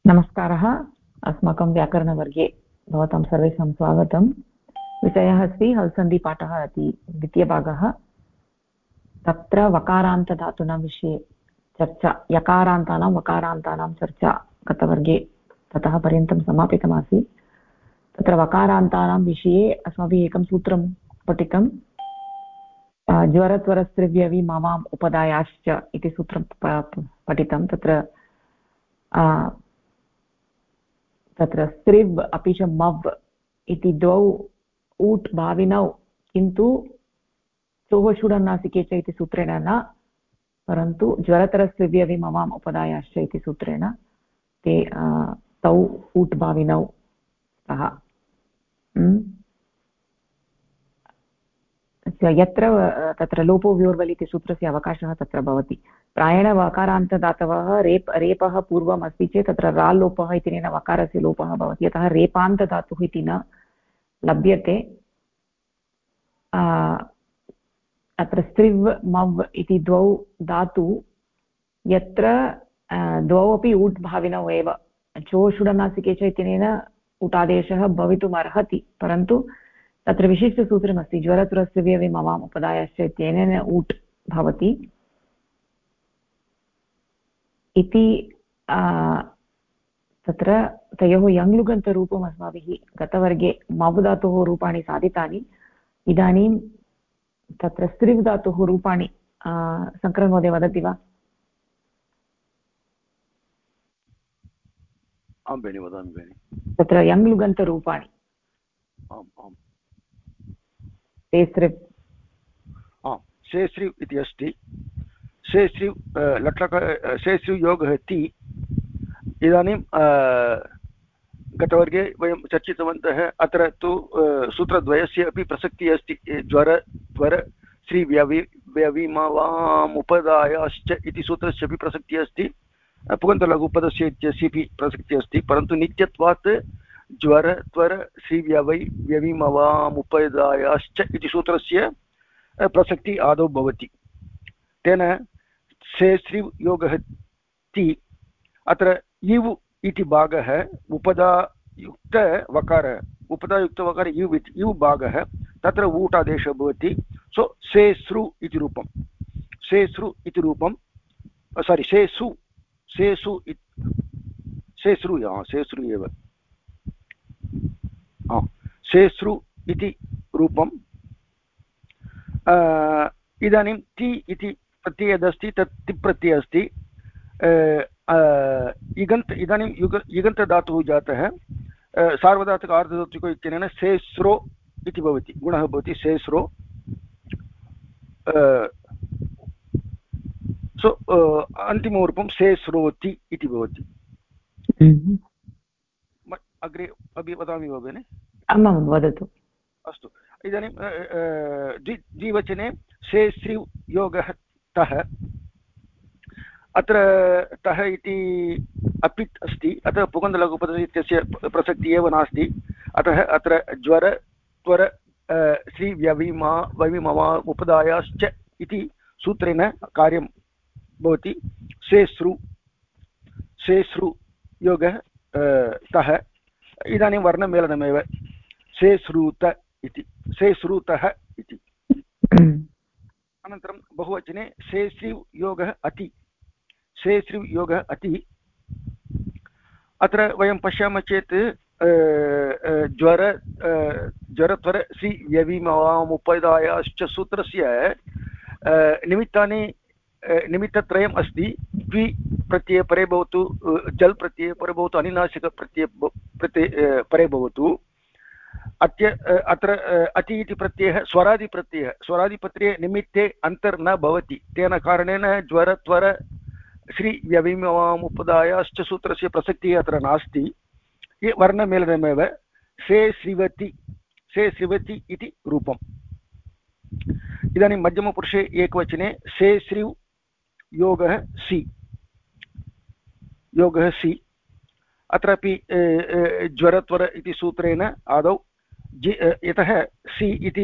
नमस्कारः। अस्माकं व्याकरणवर्गे भवतां सर्वेषां स्वागतं। विषयः अस्ति हल्सन्धिपाठः इति द्वितीयभागः। तत्र वकारान्तधातूनां विषये चर्चा, यकारान्तानां वकारान्तानां चर्चा गतवर्गे ततः पर्यन्तं समापितमासीत्। तत्र वकारान्तानां विषये अस्माभिः एकं सूत्रं पठितं। ज्वरत्वरस्त्रिव्यवि मवाम् उपदायाश्च इति सूत्रं पठितं। तत्र स्त्रिव् अपि च मव् इति द्वौ ऊट् भाविनौ, किन्तु चोः षुडन्नासिके च इति सूत्रेण न, परन्तु ज्वरतरस्त्रिव्यवि मवाम् उपदायाश्च इति सूत्रेण ते तौ ऊट् भाविनौ स्तः। यत्र तत्र लोपो व्योर्वल् इति सूत्रस्य अवकाशः तत्र भवति। प्रायेण वकारान्तदातवः रेपः पूर्वम् अस्ति चेत् तत्र राल् लोपः इत्यनेन वकारस्य लोपः भवति। यतः रेपान्तदातुः इति न लभ्यते। अत्र स्त्रिव् मव् इति द्वौ धातु, यत्र द्वौ अपि ऊट् भाविनौ एव। चोषुडनासिके च इत्यनेन उटादेशः भवितुम् अर्हति, परन्तु तत्र विशिष्टसूत्रमस्ति। ज्वरतुरस्त्रिव्यवि मवाम् उपदायाश्च इत्यनेन ऊट् भवति इति। तत्र तयोः यङ्लुगन्तरूपम् अस्माभिः गतवर्गे मव् धातोः रूपाणि साधितानि। इदानीं तत्र स्त्रिव् धातोः रूपाणि शङ्करमहोदय वदति वा? आं भगिनि, वदामि भगिनि। तत्र यङ्लुगन्तरूपाणि सेस्त्रिव् सेस्त्रिव् इति अस्ति। सेस्त्रिव् लट्लक सेस्त्रिव् योगः ति। इदानीं गतवर्गे वयं चर्चितवन्तः। अत्र तु सूत्रद्वयस्य अपि प्रसक्तिः अस्ति। ज्वर त्वर श्रीव्यविमवामुपदायाश्च इति सूत्रस्य अपि प्रसक्तिः अस्ति। पुगन्तलघुपदस्य इत्यस्यापि प्रसक्तिः अस्ति, परन्तु नित्यत्वात् ज्वर त्वर श्रीव्यवै व्यविमवामुपदायाश्च इति सूत्रस्य प्रसक्तिः आदौ भवति। तेन सेस्त्रिव् योगः ति। अत्र इव् इति भागः उपदायुक्तवकार इव् भागः, तत्र ऊटादेशः भवति। सो सेस्रु इति रूपं, सेस्रु इति रूपं, सारि सेसु सेसु सेस्रु सेस्रु एव सेस्रु इति रूपम्। इदानीं ति इति प्रत्ययः यदस्ति तत् तिप्रत्ययः अस्ति। इदानीं इगन्तधातुः जातः। सार्वधातुक आर्धधातुक इत्यनेन सेस्रो इति भवति, गुणः भवति सेस्रो। सो अन्तिमरूपं सेस्रोति इति भवति। अग्रे अपि वदामि वा भगिनि? आमां, वदतु। अस्तु। इदानीं द्विवचने सेस्त्रिव् योगः तः। अत्र तः इति अपित् अस्ति, अतः पुगन्तलघुपदस्य इत्यस्य प्रसक्तिः एव नास्ति। अतः अत्र ज्वर त्वर श्रीव्यविमवा उपदायाश्च इति सूत्रेण कार्यं भवति। सेस्रु सेस्रु योगः तः। इदानीं वर्णमेलनमेव, सेस्रूत इति, सेस्रूतः इति। अनन्तरं बहुवचने सेस्रिव् योगः अति, सेस्रिव् योगः अति। अत्र वयं पश्यामः चेत् ज्वरत्वर श्रीव्यविमवामुपदायाश्च सूत्रस्य निमित्तानि निमित्तत्रयम् अस्ति। द्वि प्रत्यये परे भवतु, जल् प्रत्यये परे भवतु, अनुनासिक प्रत्यये परे भवतु। अत्र अति इति प्रत्ययः स्वरादिप्रत्ययः, स्वरादिप्रत्यये निमित्ते अन्तर् न भवति। तेन कारणेन ज्वरत्वर श्रीव्यविमवामुपदायाश्च सूत्रस्य प्रसक्तिः अत्र नास्ति। ये वर्णमेलनमेव। सेस्रिवति सेस्रिवति इति रूपम्। इदानीं मध्यमपुरुषे एकवचने सेस्रिव् योगः सि, योगः सि। अत्रापि ज्वरत्वर इति सूत्रेण आदौ यतः सि इति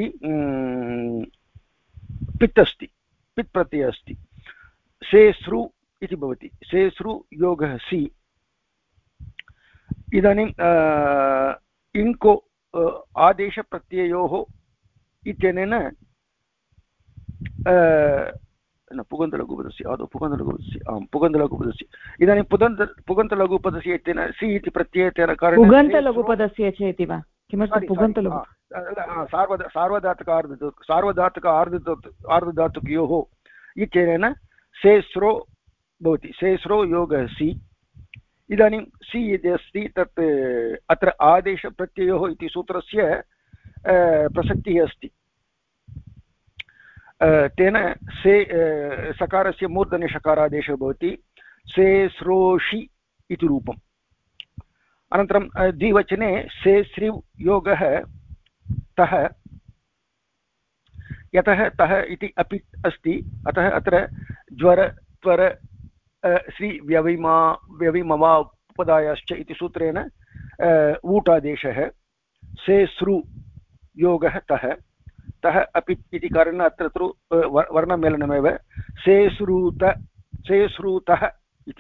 पित् अस्ति, पित् प्रत्ययः अस्ति, सेस्रु इति भवति। सेस्रु योगः सि। इदानीं इङ्को आदेशप्रत्ययोः इत्यनेन न पुगन्तलघुपदस्य आदौ पुगन्तलघुपदस्य आं पुगन्तलघुपदस्य इदानीं पुगन्तलघुपदस्य इत्यनेन सि इति प्रत्ययतेन कारणेन पुगन्तलघुपदस्य चेति वा किमर्थं पुगन्तलघु सार्वधातुक आर्धधातुकयोः इत्यनेन सेस्रो भवति सेस्रो योगः सि इदानीं सि यदि अस्ति तत् अत्र आदेशप्रत्ययोः इति सूत्रस्य प्रसक्तिः अस्ति तेन से सकारस्य मूर्धन्यषकारादेशः भवति सेस्रोषि इति रूपम् अनन्तरं द्विवचने सेस्रिव् योगः तः यतः तः इति अपि अस्ति अतः अत्र ज्वर त्वर श्री व्यविममा उपदायाश्च इति सूत्रेण ऊटादेशः सेस्रु योगः तः तः अपि इति कारणेन अत्र वर्णमेलनमेव सेस्रूतः इति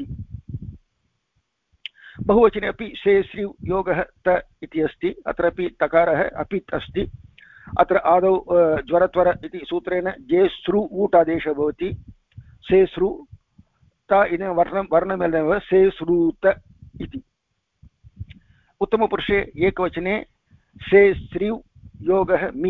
बहुवचने अपि सेस्रि योगः त इति अस्ति अत्रापि तकारः अपित् अस्ति अत्र आदौ ज्वरत्वर इति सूत्रेण जेस्रु ऊटादेशः भवति सेस्रु त इति वर्णमेलनमेव सेस्रूत इति उत्तमपुरुषे एकवचने सेस्रिव् योगः मि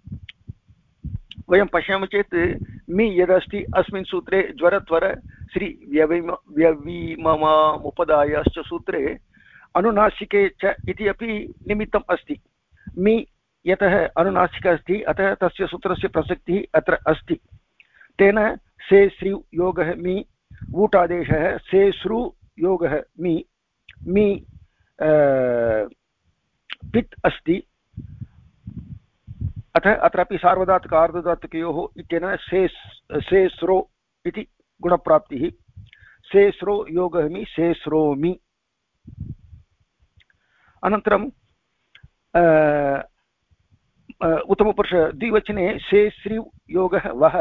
वयं पश्यामः चेत् मि यदस्ति अस्मिन् सूत्रे ज्वरत्वर श्री व्यविममुपदायाश्च सूत्रे अनुनासिके च इति अपि निमित्तम् अस्ति मि यतः अनुनासिक अस्ति अतः तस्य सूत्रस्य प्रसक्तिः अत्र अस्ति तेन सेस्रिव् योगः मि ऊटादेशः सेस्रु योगः मि पित् अस्ति अतः अत्रापि सार्वधातुक आर्धधातुकयोः इत्यनेन सेस्रो इति गुणप्राप्तिः सेस्रो योगः मि सेस्रोमि अनन्तरं उत्तमपुरुष द्विवचने सेस्रिव् योगः वः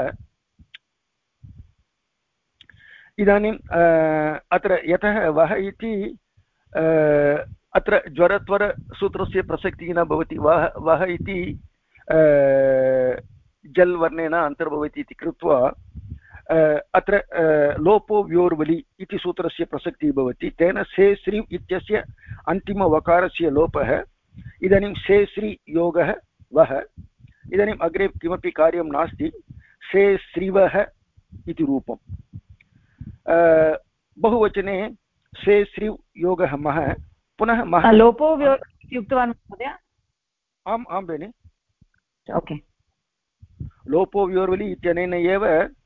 इदानीं अत्र यतः वः इति अत्र ज्वरत्वर सूत्रस्य प्रसक्तिः न भवति वः इति जल् वर्णेन अन्तर्भवति इति कृत्वा अत्र लोपो व्योर्वलि इति सूत्रस्य प्रसक्तिः भवति तेन सेस्रि इत्यस्य अन्तिमवकारस्य लोपः इदानीं सेस्रि योगः वः इदानीम् अग्रे किमपि कार्यं नास्ति सेस्रिवः इति रूपम् बहुवचने सेस्रिव् योगः मः पुनः मः लोपो उक्तवान् महोदय आम् आं बेनि ओके लोपो व्योर्वलि इत्यनेन एव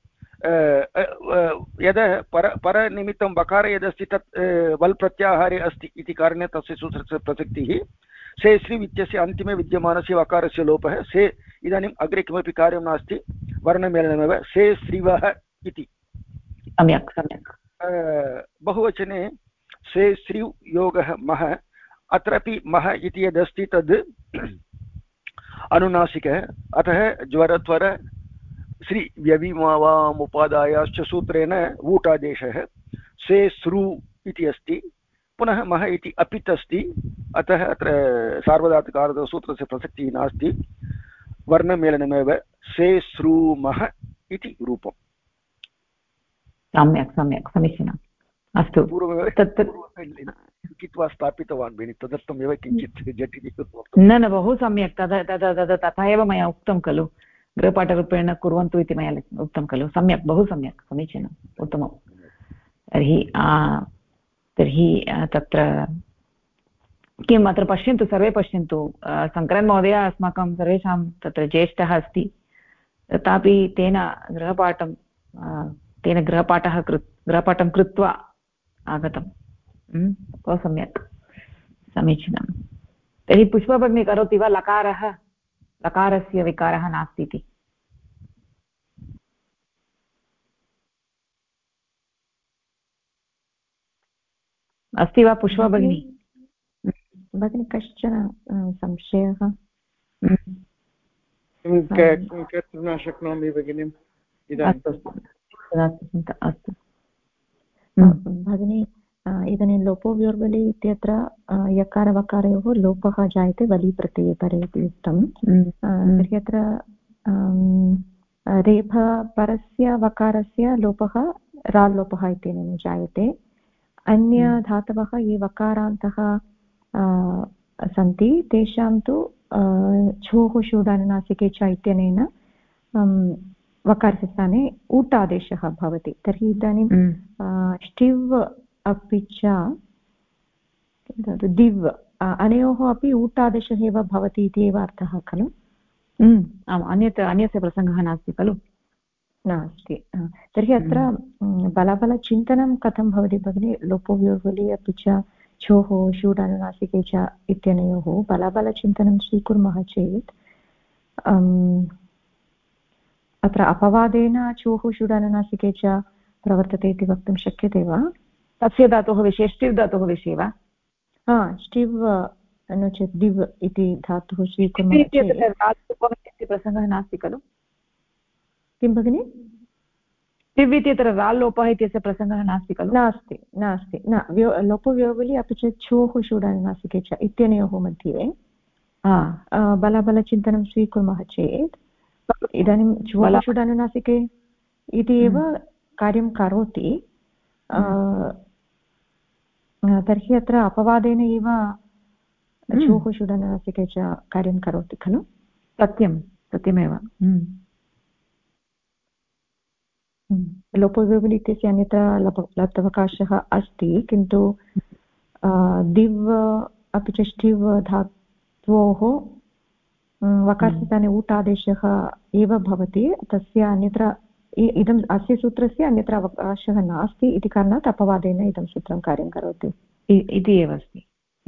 यद् परनिमित्तं वकार यदस्ति तत् वल् प्रत्याहारे अस्ति इति कारणेन तस्य सूत्रस्य प्रसक्तिः सेस्रिव् इत्यस्य अन्तिमे विद्यमानस्य वकारस्य लोपः से इदानीम् अग्रे किमपि कार्यं नास्ति वर्णमेलनमेव सेस्रिवः इति सम्यक् सम्यक् बहुवचने सेस्रिव् योगः मः अत्रापि मः इति यदस्ति तद् अनुनासिकः अतः ज्वरत्वर श्री व्यविममुपादायाश्च सूत्रेण ऊटादेशः सेस्रु इति अस्ति पुनः मः इति अपित् अस्ति अतः अत्र सार्वधातुकार्धसूत्रस्य प्रसक्तिः नास्ति वर्णमेलनमेव सेस्रूमः इति रूपम् सम्यक् सम्यक् समीचीनम् अस्तु पूर्वमेव तत् लिखित्वा स्थापितवान् भगिनि तदर्थमेव किञ्चित् झटिति न बहु सम्यक् तथा एव मया उक्तं खलु गृहपाठरूपेण कुर्वन्तु इति मया उक्तं खलु सम्यक् बहु सम्यक् समीचीनम् उत्तमं तर्हि तत्र किम् अत्र पश्यन्तु सर्वे पश्यन्तु शङ्करन् महोदय अस्माकं सर्वेषां तत्र ज्येष्ठः अस्ति तथापि तेन गृहपाठं कृत्वा आगतं बहु सम्यक् समीचीनं तर्हि पुष्पभगिनी करोति वा लकारस्य विकारः नास्ति इति अस्ति वा पुष्पभगिनी भगिनी कश्चन संशयः कर्तुं न शक्नोमि भगिनि अस्तु भगिनी इदानीं लोपो व्योर्वलि इत्यत्र यकारवकारयोः लोपः जायते वलि प्रत्यये परे इति उक्तं। तर्हि अत्र रेफपरस्य वकारस्य लोपः राल्लोपः इत्यनेन जायते। अन्यधातवः ये वकारान्तः सन्ति तेषां तु छोः शूडानुनासिके च इत्यनेन वकारस्य स्थाने ऊटादेशः भवति। तर्हि इदानीं ष्टिव् अपि च दिव् अनयोः अपि ऊटादेशः एव भवति इति एव अर्थः खलु? आम्, अन्यस्य प्रसङ्गः नास्ति खलु? नास्ति। तर्हि अत्र बलबलचिन्तनं कथं भवति भगिनि? लोपो व्योर्वलि अपि च छोः शूडानुनासिके च इत्यनयोः बलबलचिन्तनं स्वीकुर्मः चेत् अत्र अपवादेन छोः शूडानुनासिके च प्रवर्तते इति वक्तुं शक्यते वा? तस्य धातोः विषये ष्टिव् धातोः विषये वा? ष्टिव् नो चेत् दिव् इति धातुः स्वीकुर्मः चेत् प्रसङ्गः नास्ति खलु? किं भगिनि? टिव् इत्यत्र राल्लोपः इत्यस्य प्रसङ्गः नास्ति खलु? नास्ति नास्ति न लोपव्योर्वलि अपि च छोः शूडानुनासिके च इत्यनयोः मध्ये बलबलचिन्तनं स्वीकुर्मः चेत् इदानीं छोः शूडानुनासिके इति एव कार्यं करोति। तर्हि अत्र अपवादेन एव छोः शूडानुनासिके च कार्यं करोति खलु? सत्यमेव। लोपव्योर्वलि इत्यस्य अन्यत्र लप्तवकाशः अस्ति, किन्तु दिव् अपि च ष्टिव् धात्वोः वकारस्य स्थाने ऊटादेशः एव भवति। तस्य अन्यत्र इदम् अस्य सूत्रस्य अन्यत्र अवकाशः नास्ति इति कारणात् अपवादेन इदं सूत्रं कार्यं करोति इति एव अस्ति।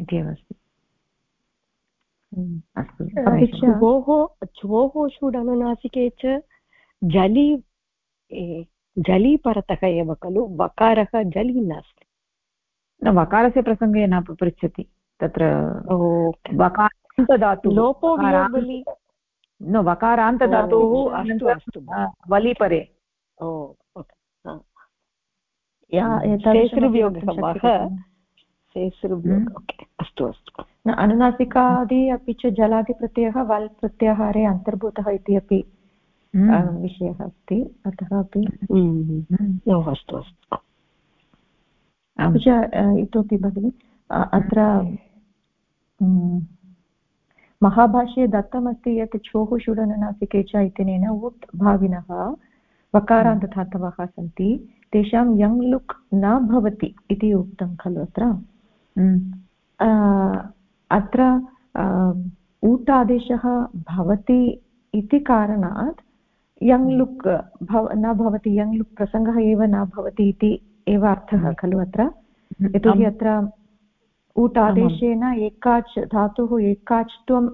अपि च छ्वोः शूडानुनासिके च जलि परतः एव खलु? वकारः जलि नास्ति। वकारस्य प्रसङ्गे न पृच्छति तत्र। वकारान्तधातुः लोपो व्योर्वलि न वकारान्तधातुः अस्तु वलिपरे अस्तु अनुनासिकादि अपि च जलादिप्रत्ययः वल् प्रत्याहारे अन्तर्भूतः इति अपि विषयः अस्ति, अतः अपि अस्तु। अपि च इतोपि भगिनि अत्र महाभाष्ये दत्तमस्ति यत् छोः शूडानुनासिके च इत्यनेन उट् भाविनः वकारान्तधातवः सन्ति, तेषां यङ् लुक् न भवति इति उक्तं खलु अत्र। अत्र ऊटादेशः भवति इति कारणात् यङ् लुक् न भवति, यङ् लुक् प्रसङ्गः एव न भवति इति एव अर्थः खलु अत्र। यतोहि अत्र ऊट् आदेशेन एकाच् धातुः एकाच्त्वम्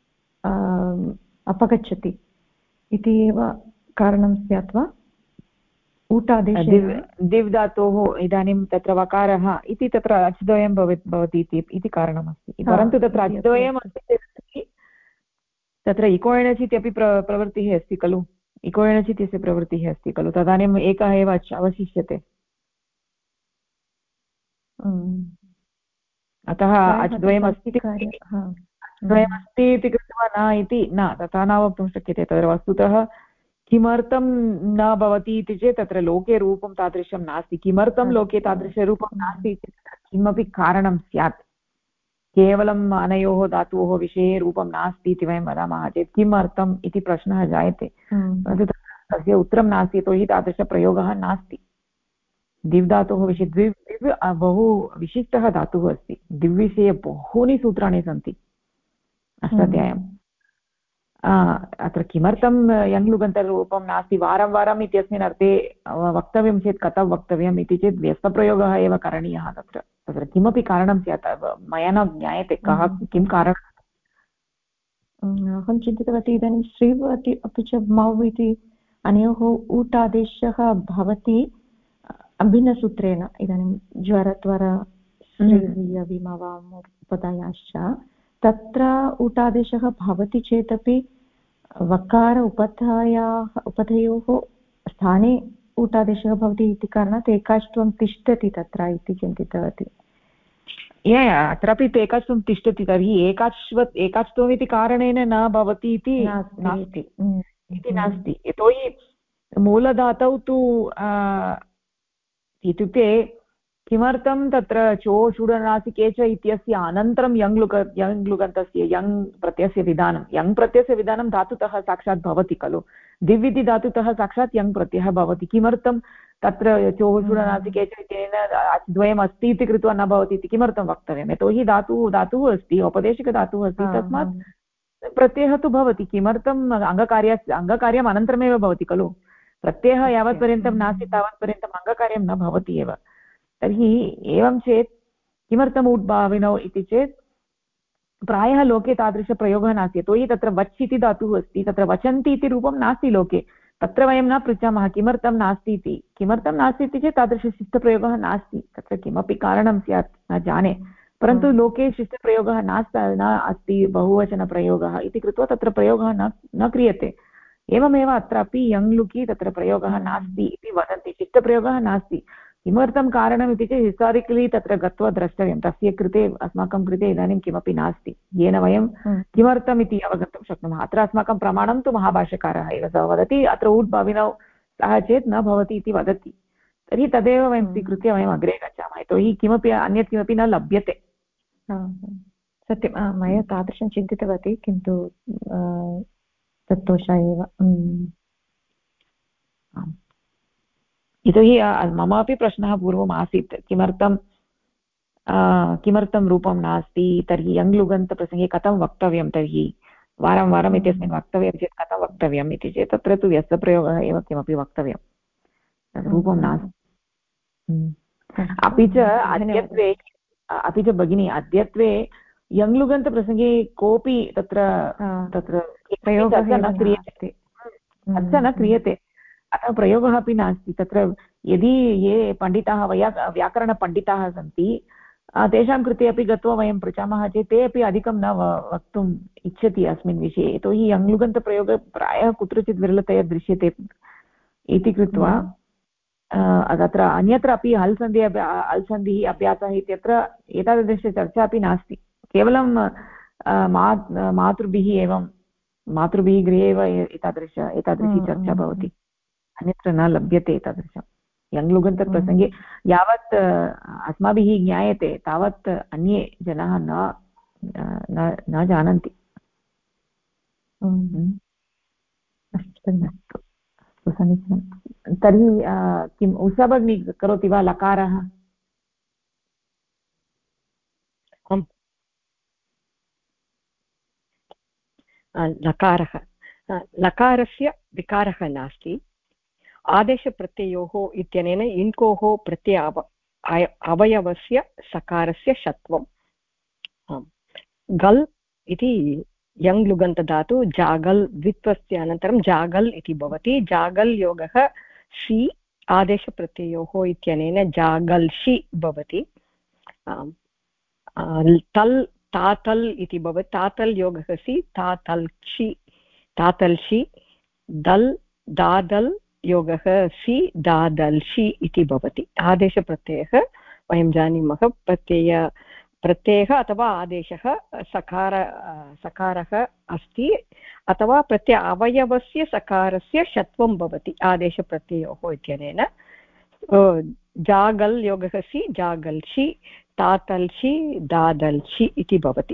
अपगच्छति इति एव कारणं स्यात् वा? ऊट् आदेशेन दिव् धातोः इदानीं तत्र वकारः इति तत्र अच्द्वयं भवति इति कारणमस्ति। परन्तु तत्र अच्द्वयम् अस्ति चेत् तत्र इको एणच् इत्यपि प्रवृत्तिः अस्ति खलु? इको एणच् इत्यस्य प्रवृत्तिः अस्ति खलु? तदानीम् एकः एव अवशिष्यते। अतः अच्द्वयमस्ति इति कृत्वा न इति न, तथा न वक्तुं शक्यते। तत्र वस्तुतः किमर्थं न भवति इति चेत् तत्र लोके रूपं तादृशं नास्ति। किमर्थं लोके तादृशरूपं नास्ति इति किमपि कारणं स्यात्। केवलम् अनयोः धातोः विषये रूपं नास्ति इति वयं वदामः चेत् किमर्थम् इति प्रश्नः जायते। परन्तु तस्य उत्तरं नास्ति, यतोहि तादृशप्रयोगः नास्ति। दिव् धातोः विषये दिव् बहु विशिष्टः धातुः अस्ति। दिव्विषये बहूनि सूत्राणि सन्ति अष्टाध्याय्याम्। अत्र किमर्थं यङ्लुगन्तरूपं नास्ति वारं वारम् इत्यस्मिन् अर्थे वक्तव्यं चेत् कथं वक्तव्यम् इति चेत् व्यस्तप्रयोगः एव करणीयः। तत्र किमपि कारणं स्यात्, मया न ज्ञायते कः किं कारणम्। अहं चिन्तितवती इदानीं श्रीव् अपि च मौ इति अनयोः ऊट् आदेशः भवति अभिन्नसूत्रेण। इदानीं ज्वरत्वर श्रीविमवामुपधायाश्च तत्र ऊटादेशः भवति चेदपि वकार उपधयोः स्थाने ऊटादेशः भवति इति कारणात् एकाच्त्वं तिष्ठति तत्र इति चिन्तितवती। अत्रापि एकाच्त्वं तिष्ठति, तर्हि एकाच्त्वम् इति कारणेन न भवति इति नास्ति, यतोहि मूलधातौ तु इत्युक्ते किमर्थं तत्र चोषुडनासिके च इत्यस्य अनन्तरं यङ्लुगन्तस्य यङ् प्रत्ययस्य विधानं, यङ् प्रत्ययस्य विधानं धातुतः साक्षात् भवति खलु, दिव् इति धातुतः साक्षात् यङ् प्रत्ययः भवति। किमर्थं तत्र चोषुडनासिके च इत्यनेन द्वयम् अस्ति इति कृत्वा न भवति इति किमर्थं वक्तव्यं? यतोहि धातुः अस्ति, औपदेशिकधातुः अस्ति, तस्मात् प्रत्ययः तु भवति। किमर्थम् अङ्गकार्यम् अनन्तरमेव भवति खलु, प्रत्ययः यावत्पर्यन्तं नास्ति तावत्पर्यन्तम् अङ्गकार्यं न भवति एव। तर्हि एवं चेत् किमर्थम् उड्भाविनौ इति चेत् प्रायः लोके तादृशप्रयोगः नास्ति, यतोहि तत्र वच् इति धातुः अस्ति, तत्र वचन्ति इति रूपं नास्ति लोके। तत्र वयं न पृच्छामः किमर्थं नास्ति इति। किमर्थं नास्ति इति चेत् तादृशशिष्टप्रयोगः नास्ति, तत्र किमपि कारणं स्यात् न जाने, परन्तु लोके शिष्टप्रयोगः न अस्ति, बहुवचनप्रयोगः इति कृत्वा तत्र प्रयोगः न क्रियते। एवमेव अत्रापि यङ्लुकि तत्र प्रयोगः नास्ति इति वदन्ति, शिष्टप्रयोगः नास्ति। किमर्थं कारणम् इति चेत् हिस्टारिकलि तत्र गत्वा द्रष्टव्यं, तस्य कृते अस्माकं कृते इदानीं किमपि नास्ति येन वयं किमर्थम् इति अवगन्तुं शक्नुमः। अत्र अस्माकं प्रमाणं तु महाभाष्यकारः एव, सः वदति अत्र उड्भाविनौ सः चेत् न भवति इति वदति। तर्हि तदेव वयं स्वीकृत्य वयम् अग्रे गच्छामः, यतोहि किमपि अन्यत् किमपि न लभ्यते। सत्यं, मया तादृशं चिन्तितवती, किन्तु तत्दोषः एव। यतोहि मम अपि प्रश्नः पूर्वम् आसीत्, किमर्थं रूपं नास्ति, तर्हि यङ्लुगन्तप्रसङ्गे कथं वक्तव्यं, तर्हि वारं वारम् इत्यस्मिन् वक्तव्यं चेत् कथं वक्तव्यम् इति चेत् तत्र तु व्यस्तप्रयोगः एव किमपि वक्तव्यं, रूपं नास्ति। अपि च भगिनी अद्यत्वे यङ्लुगन्तप्रसङ्गे कोऽपि तत्र प्रयोगः न क्रियते, चर्चा न क्रियते, अतः प्रयोगः अपि नास्ति। तत्र यदि ये पण्डिताः व्याकरणपण्डिताः सन्ति तेषां कृते अपि गत्वा वयं पृच्छामः चेत् ते अपि अधिकं न वक्तुम् इच्छति अस्मिन् विषये, यतोहि यङ्लुगन्तप्रयोगः प्रायः कुत्रचित् विरलतया दृश्यते इति कृत्वा तत्र अन्यत्र अपि हल्सन्धिः अभ्यासः इत्यत्र एतादृशचर्चा अपि नास्ति। केवलं मातृभिः गृहे एव एतादृशी चर्चा भवति, अन्यत्र न लभ्यते एतादृशं। यङ्लुगन्तप्रसङ्गे यावत् अस्माभिः ज्ञायते तावत् अन्ये जनाः न जानन्ति। अस्तु, समीचीनं। तर्हि किम् उषा भगिनी करोति वा? लकारः लकारस्य विकारः नास्ति, आदेशप्रत्ययोः इत्यनेन इन्कोः प्रत्यय अवयवस्य सकारस्य षत्वं। गल् इति यङ्लुगन्तधातु जागल् द्वित्वस्य अनन्तरं जागल् इति भवति। जागल् योगः षि आदेशप्रत्ययोः इत्यनेन जागल्षि भवति। तल् तातल् इति भवति, तातल् योगः सि तातल्षि। दल् दादल् योगः सि दादल्षि इति भवति। आदेशप्रत्ययः वयं जानीमः, प्रत्ययः अथवा आदेशः सकारः अस्ति अथवा प्रत्यय अवयवस्य सकारस्य षत्वं भवति आदेशप्रत्ययोः इत्यनेन। जागल् योगः सि जागल्षि, तातल्षि दादल्षि इति भवति।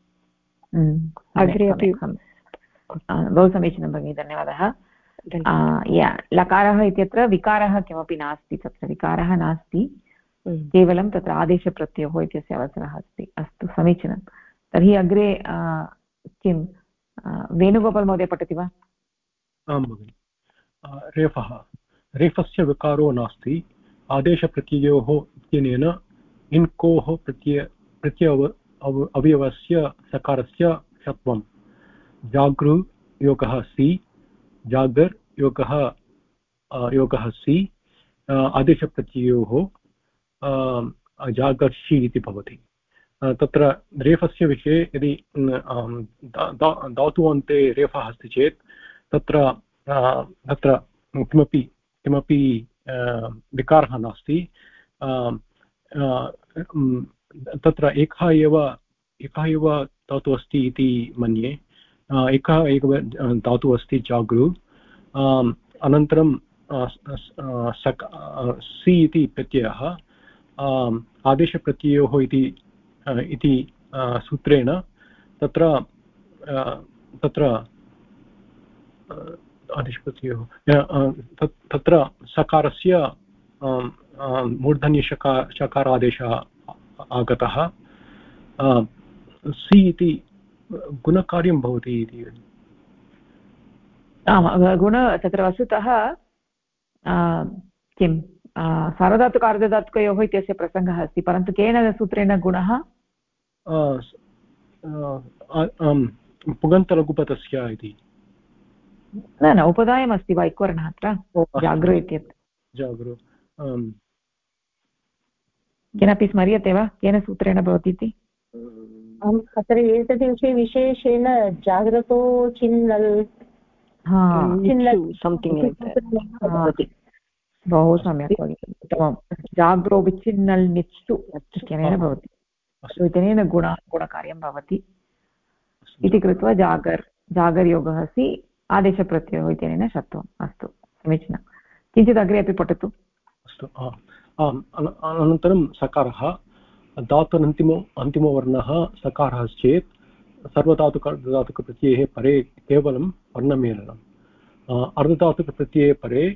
अग्रे अपि बहु समीचीनं भगिनि, धन्यवादः। लकारः इत्यत्र विकारः किमपि नास्ति, तत्र विकारः नास्ति, केवलं तत्र आदेशप्रत्ययोः इत्यस्य अवसरः अस्ति। अस्तु, समीचीनं। तर्हि अग्रे किं वेणुगोपाल् महोदय पठति वा? आं भगिनि। रेफस्य विकारो नास्ति, आदेशप्रत्ययोः इत्यनेन इन्कोः प्रत्यय अवयवस्य सकारस्य षत्वं। जागृ योगः सि, जागर् योगः सि, आदेशप्रत्ययोः जागर्षि इति भवति। तत्र रेफस्य विषये यदि धातुवन्ते रेफः अस्ति चेत् तत्र किमपि विकारः नास्ति तत्र एकः एव धातुः अस्ति इति मन्ये एकः एव धातुः अस्ति जागृ अनन्तरं सि इति प्रत्ययः आदेशप्रत्ययोः इति सूत्रेण तत्र आदेशप्रत्ययोः तत्र सकारस्य मूर्धन्यषकारादेशः आगतः सि इति गुणकार्यं भवति इति आम् गुण तत्र वस्तुतः किं सार्वधातुक अर्धधातुकयोः इत्यस्य प्रसङ्गः अस्ति परन्तु केन सूत्रेण गुणः पुगन्तलघुपतस्य इति न उपधायमस्ति वा इक्वर्णः अत्र जागृ इत्यत्र जागृ केनापि स्मर्यते वा केन सूत्रेण भवति इति अत्र एतद् विशेषेण जाग्रतो चिन्नल् बहु सम्यक् उत्तमं जाग्रो विच्छिन्नल् नित्सु इत्यनेन भवति इत्यनेन गुणकार्यं भवति इति कृत्वा जागर्योगः अस्ति आदेशप्रत्ययोः इत्यनेन षत्वम् अस्तु समीचीनं किञ्चित् अग्रे अपि पठतु अस्तु अनन्तरं सकारः अन्तिमवर्णः सकारः चेत् सर्वधातुकप्रत्यये परे केवलं वर्णमेलनम् अर्धधातुकप्रत्यये परे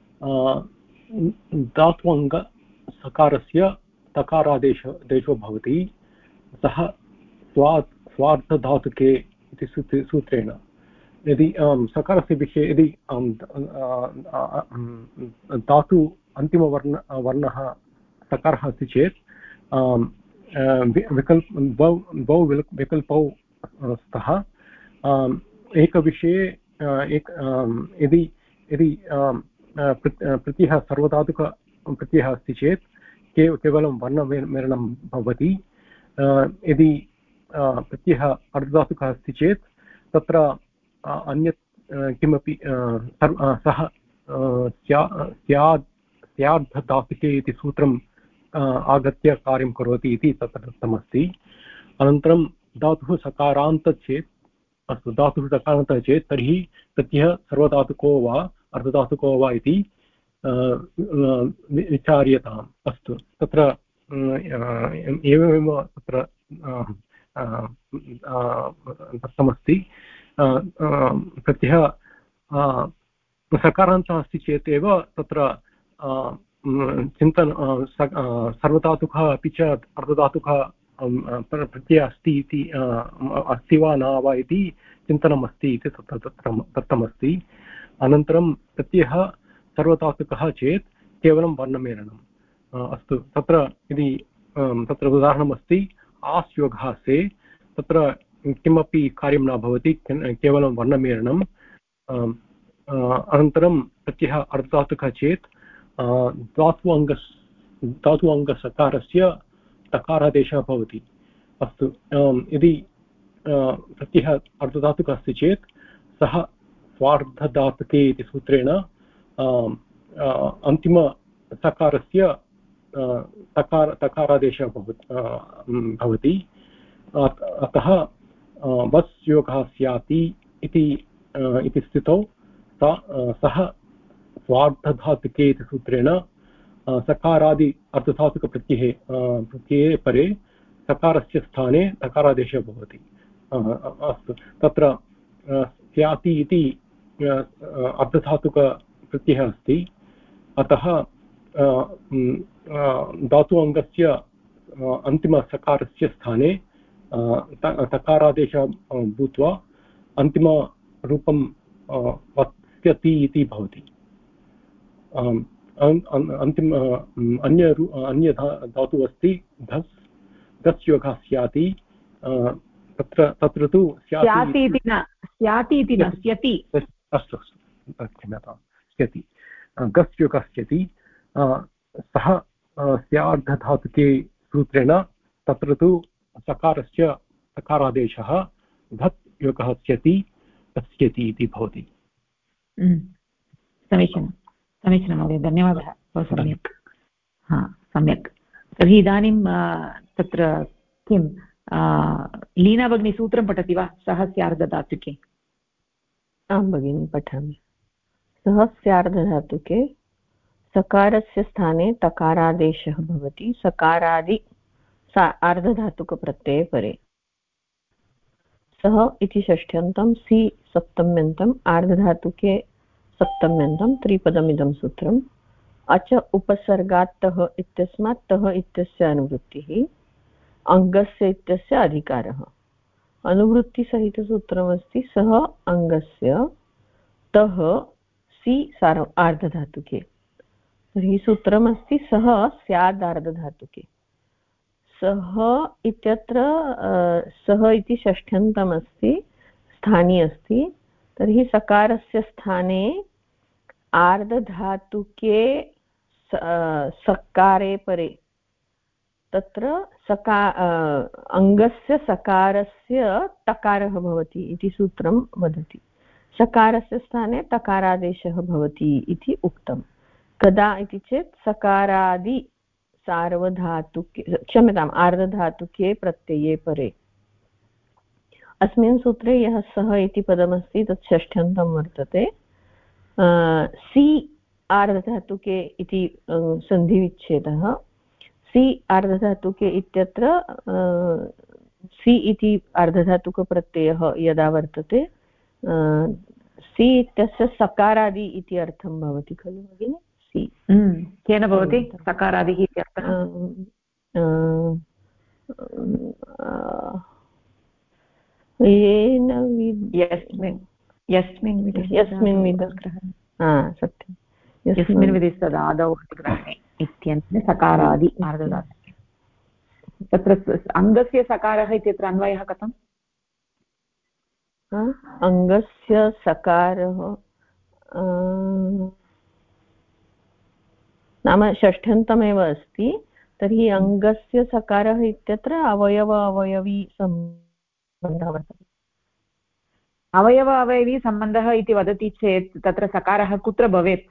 धात्वङ्गसकारस्य तकारादेशो भवति सः स्वार्थधातुके इति सूत्रेण यदि सकारस्य विषये यदि धातु अन्तिमवर्णः सकारः अस्ति चेत् द्वौ विकल्पौ स्तः एकविषये यदि प्रत्ययः सर्वधातुकप्रत्ययः अस्ति चेत् केवलं वर्णमेलनं भवति यदि प्रत्ययः अर्धधातुकः अस्ति चेत् तत्र अन्यत् किमपि सः स्याद्धधातुके इति सूत्रम् आगत्य कार्यं करोति इति तत्र दत्तमस्ति अनन्तरं धातुः सकारान्तः चेत् अस्तु धातुः सकारान्तः चेत् तर्हि प्रत्ययः सर्वधातुको वा अर्धधातुको वा इति विचार्यताम् अस्तु तत्र एवमेव तत्र दत्तमस्ति प्रत्ययः सकारान्तः अस्ति चेत् एव तत्र सर्वधातुकः अपि च अर्धधातुकः प्रत्ययः अस्ति इति अस्ति वा न वा इति चिन्तनमस्ति इति तत्र दत्तमस्ति अनन्तरं प्रत्ययः सर्वधातुकः चेत् केवलं वर्णमेलनम् अस्तु तत्र यदि तत्र उदाहरणमस्ति आस्योगः से तत्र किमपि कार्यं न भवति केवलं वर्णमेलनम् अनन्तरं प्रत्ययः अर्धधातुकः चेत् धातु अङ्गसकारस्य तकारादेशः भवति अस्तु यदि प्रत्ययः अर्धधातुकः अस्ति चेत् सः स्वार्धधातुके इति सूत्रेण अन्तिमसकारस्य तकारादेशः भवति अतः वस् योगः स्याति इति स्थितौ सः स्वार्धधातुके इति सूत्रेण सकारादि प्रत्यये परे सकारस्य स्थाने तकारादेशः भवति अस्तु तत्र स्याति इति अर्धधातुकप्रत्ययः अस्ति अतः धातु अङ्गस्य अन्तिमसकारस्य स्थाने तकारादेशः भूत्वा अन्तिमरूपं वत्स्यति इति भवति अन्य धातुः अस्ति धस् योगः स्याति तत्र तु स्याति इति न स्यति अस्तु क्षम्यतां स्यति गस् योगः स्यति सः स्यार्धधातुके सूत्रेण तत्र तु सकारस्य सकारादेशः धत् योगः स्यति तस्यति इति भवति समीचीनं महोदय धन्यवादः बहु सम्यक्। हा, सम्यक्। तर्हि इदानीं तत्र किं लीना भगिनी सूत्रं पठति वा सहस्यार्धधातुके? आं भगिनि पठामि। सहस्यार्धधातुके सकारस्य स्थाने तकारादेशः भवति। सकारादि आर्धधातुकप्रत्यये परे। सः इति षष्ठ्यन्तं, सि सप्तम्यन्तम्, आर्धधातुके सप्तम्यन्तं, त्रिपदमिदं सूत्रम्। अच उपसर्गात् तः इत्यस्मात् तः इत्यस्य अनुवृत्तिः, अङ्गस्य इत्यस्य अधिकारः। अनुवृत्तिसहितसूत्रमस्ति सः अङ्गस्य, तः सि आर्धधातुके। तर्हि सूत्रमस्ति सः स्याद् आर्धधातुके। सः इत्यत्र सः इति षष्ठ्यन्तमस्ति, स्थानी अस्ति। तर्हि सकारस्य स्थाने आर्धधातुके सकारे परे, तत्र अङ्गस्य सकारस्य तकारः भवति इति सूत्रं वदति। सकारस्य स्थाने तकारादेशः भवति इति उक्तं। कदा इति चेत् सकारादि सार्वधातुके, क्षम्यताम्, आर्धधातुके प्रत्यये परे। अस्मिन् सूत्रे यः सः इति पदमस्ति तत् षष्ठ्यन्तं वर्तते। सि आर्धधातुके इति सन्धिविच्छेदः। सि आर्धधातुके इत्यत्र सि इति आर्धधातुकप्रत्ययः यदा वर्तते, सि इत्यस्य सकारादि इति अर्थं भवति खलु भगिनि? सि केन भवति सकारादिः इत्यर्थः? येन यस्मिन् सत्यं यस्मिन् विधिस्तदादौ अधिग्रहणे इत्यनेन सकारादि आर्धधातुके। तत्र अङ्गस्य सकारः इत्यत्र अन्वयः कथम्? अङ्गस्य सकारः नाम षष्ठ्यन्तमेव अस्ति। तर्हि अङ्गस्य सकारः इत्यत्र अवयव अवयवी सम्बन्धः वर्तते। अवयव अवयवी सम्बन्धः इति वदति चेत् तत्र सकारः कुत्र भवेत्?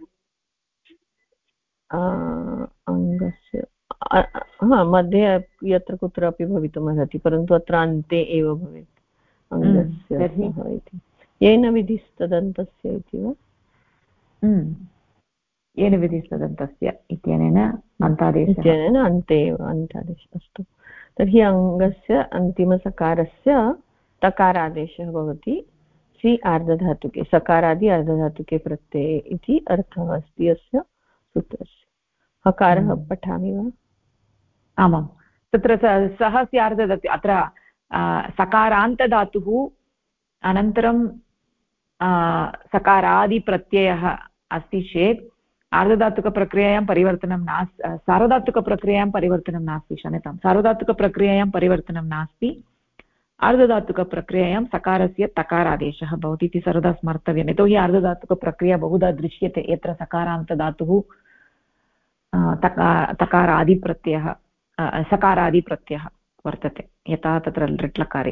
अङ्गस्य मध्ये यत्र कुत्रापि भवितुमर्हति, परन्तु अत्र अन्ते एव भवेत् अङ्गस्य इति। येन विधिस्तदन्तस्य इति वा? येन विधिस्तदन्तस्य इत्यनेन अन्तादेशः, इत्यनेन अन्ते एव अन्तादेशः। अस्तु, तर्हि अङ्गस्य अन्तिमसकारस्य तकारादेशः भवति सि आर्धधातुके, सकारादि आर्धधातुके प्रत्यये इति अर्थः अस्ति अस्य सूत्रस्य। हकारः पठामि वा? आमां, तत्र सः स्यार्धधातु, अत्र सकारान्तधातुः अनन्तरं सकारादिप्रत्ययः अस्ति चेत् आर्धधातुकप्रक्रियायां परिवर्तनं नास्ति, सार्वधातुकप्रक्रियायां परिवर्तनं नास्ति, क्षम्यतां, सार्वधातुकप्रक्रियायां परिवर्तनं नास्ति। आर्धधातुकप्रक्रियायां सकारस्य तकारादेशः भवति इति सर्वदा स्मर्तव्यम्। यतोहि आर्धधातुकप्रक्रिया बहुधा दृश्यते यत्र सकारान्तधातुः तकारादिप्रत्ययः सकारादिप्रत्ययः वर्तते, यथा तत्र लृट्लकारे।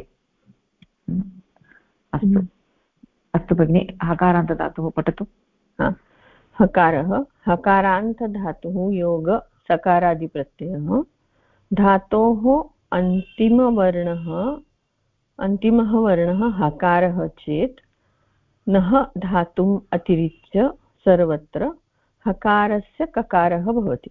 अस्तु अस्तु भगिनि, हकारान्तधातुः पठतु। हकारः हकारान्तधातुः योग सकारादिप्रत्ययः। धातोः अन्तिमः वर्णः हकारः चेत् नः धातुम् अतिरिच्य सर्वत्र हकारस्य ककारः भवति।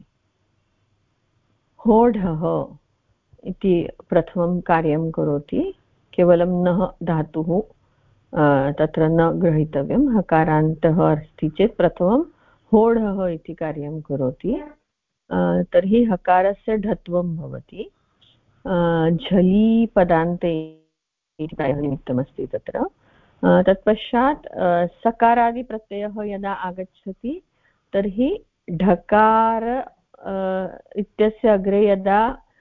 होढः इति प्रथमं कार्यं करोति। केवलं नः धातुः तत्र न ग्रहीतव्यं। हकारान्तः अस्ति चेत् प्रथमं होढः इति कार्यं करोति। तर्हि हकारस्य ढत्वं भवति। झलि पदान्ते इति प्रायः निमित्तमस्ति तत्र। तत्पश्चात् सकारादिप्रत्ययः यदा आगच्छति तर्हि ढकार इत्यस्य अग्रे यदा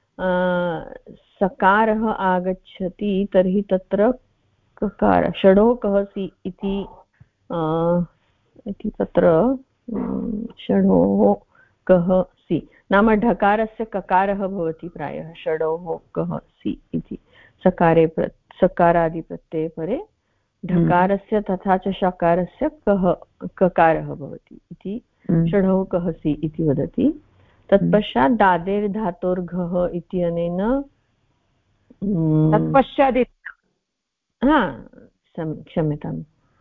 सकारः आगच्छति तर्हि तत्र ककार षडो कः सि इति तत्र षडोः कः सि नाम ढकारस्य ककारः भवति प्रायः षडोः कः सि इति सकारादिप्रत्यये परे ढकारस्य तथा च षकारस्य ककारः भवति इति षढौ कहसि इति वदति। तत्पश्चात् दादेर् धातोर्घः इत्यनेन तत्पश्चात् क्षम्यताम्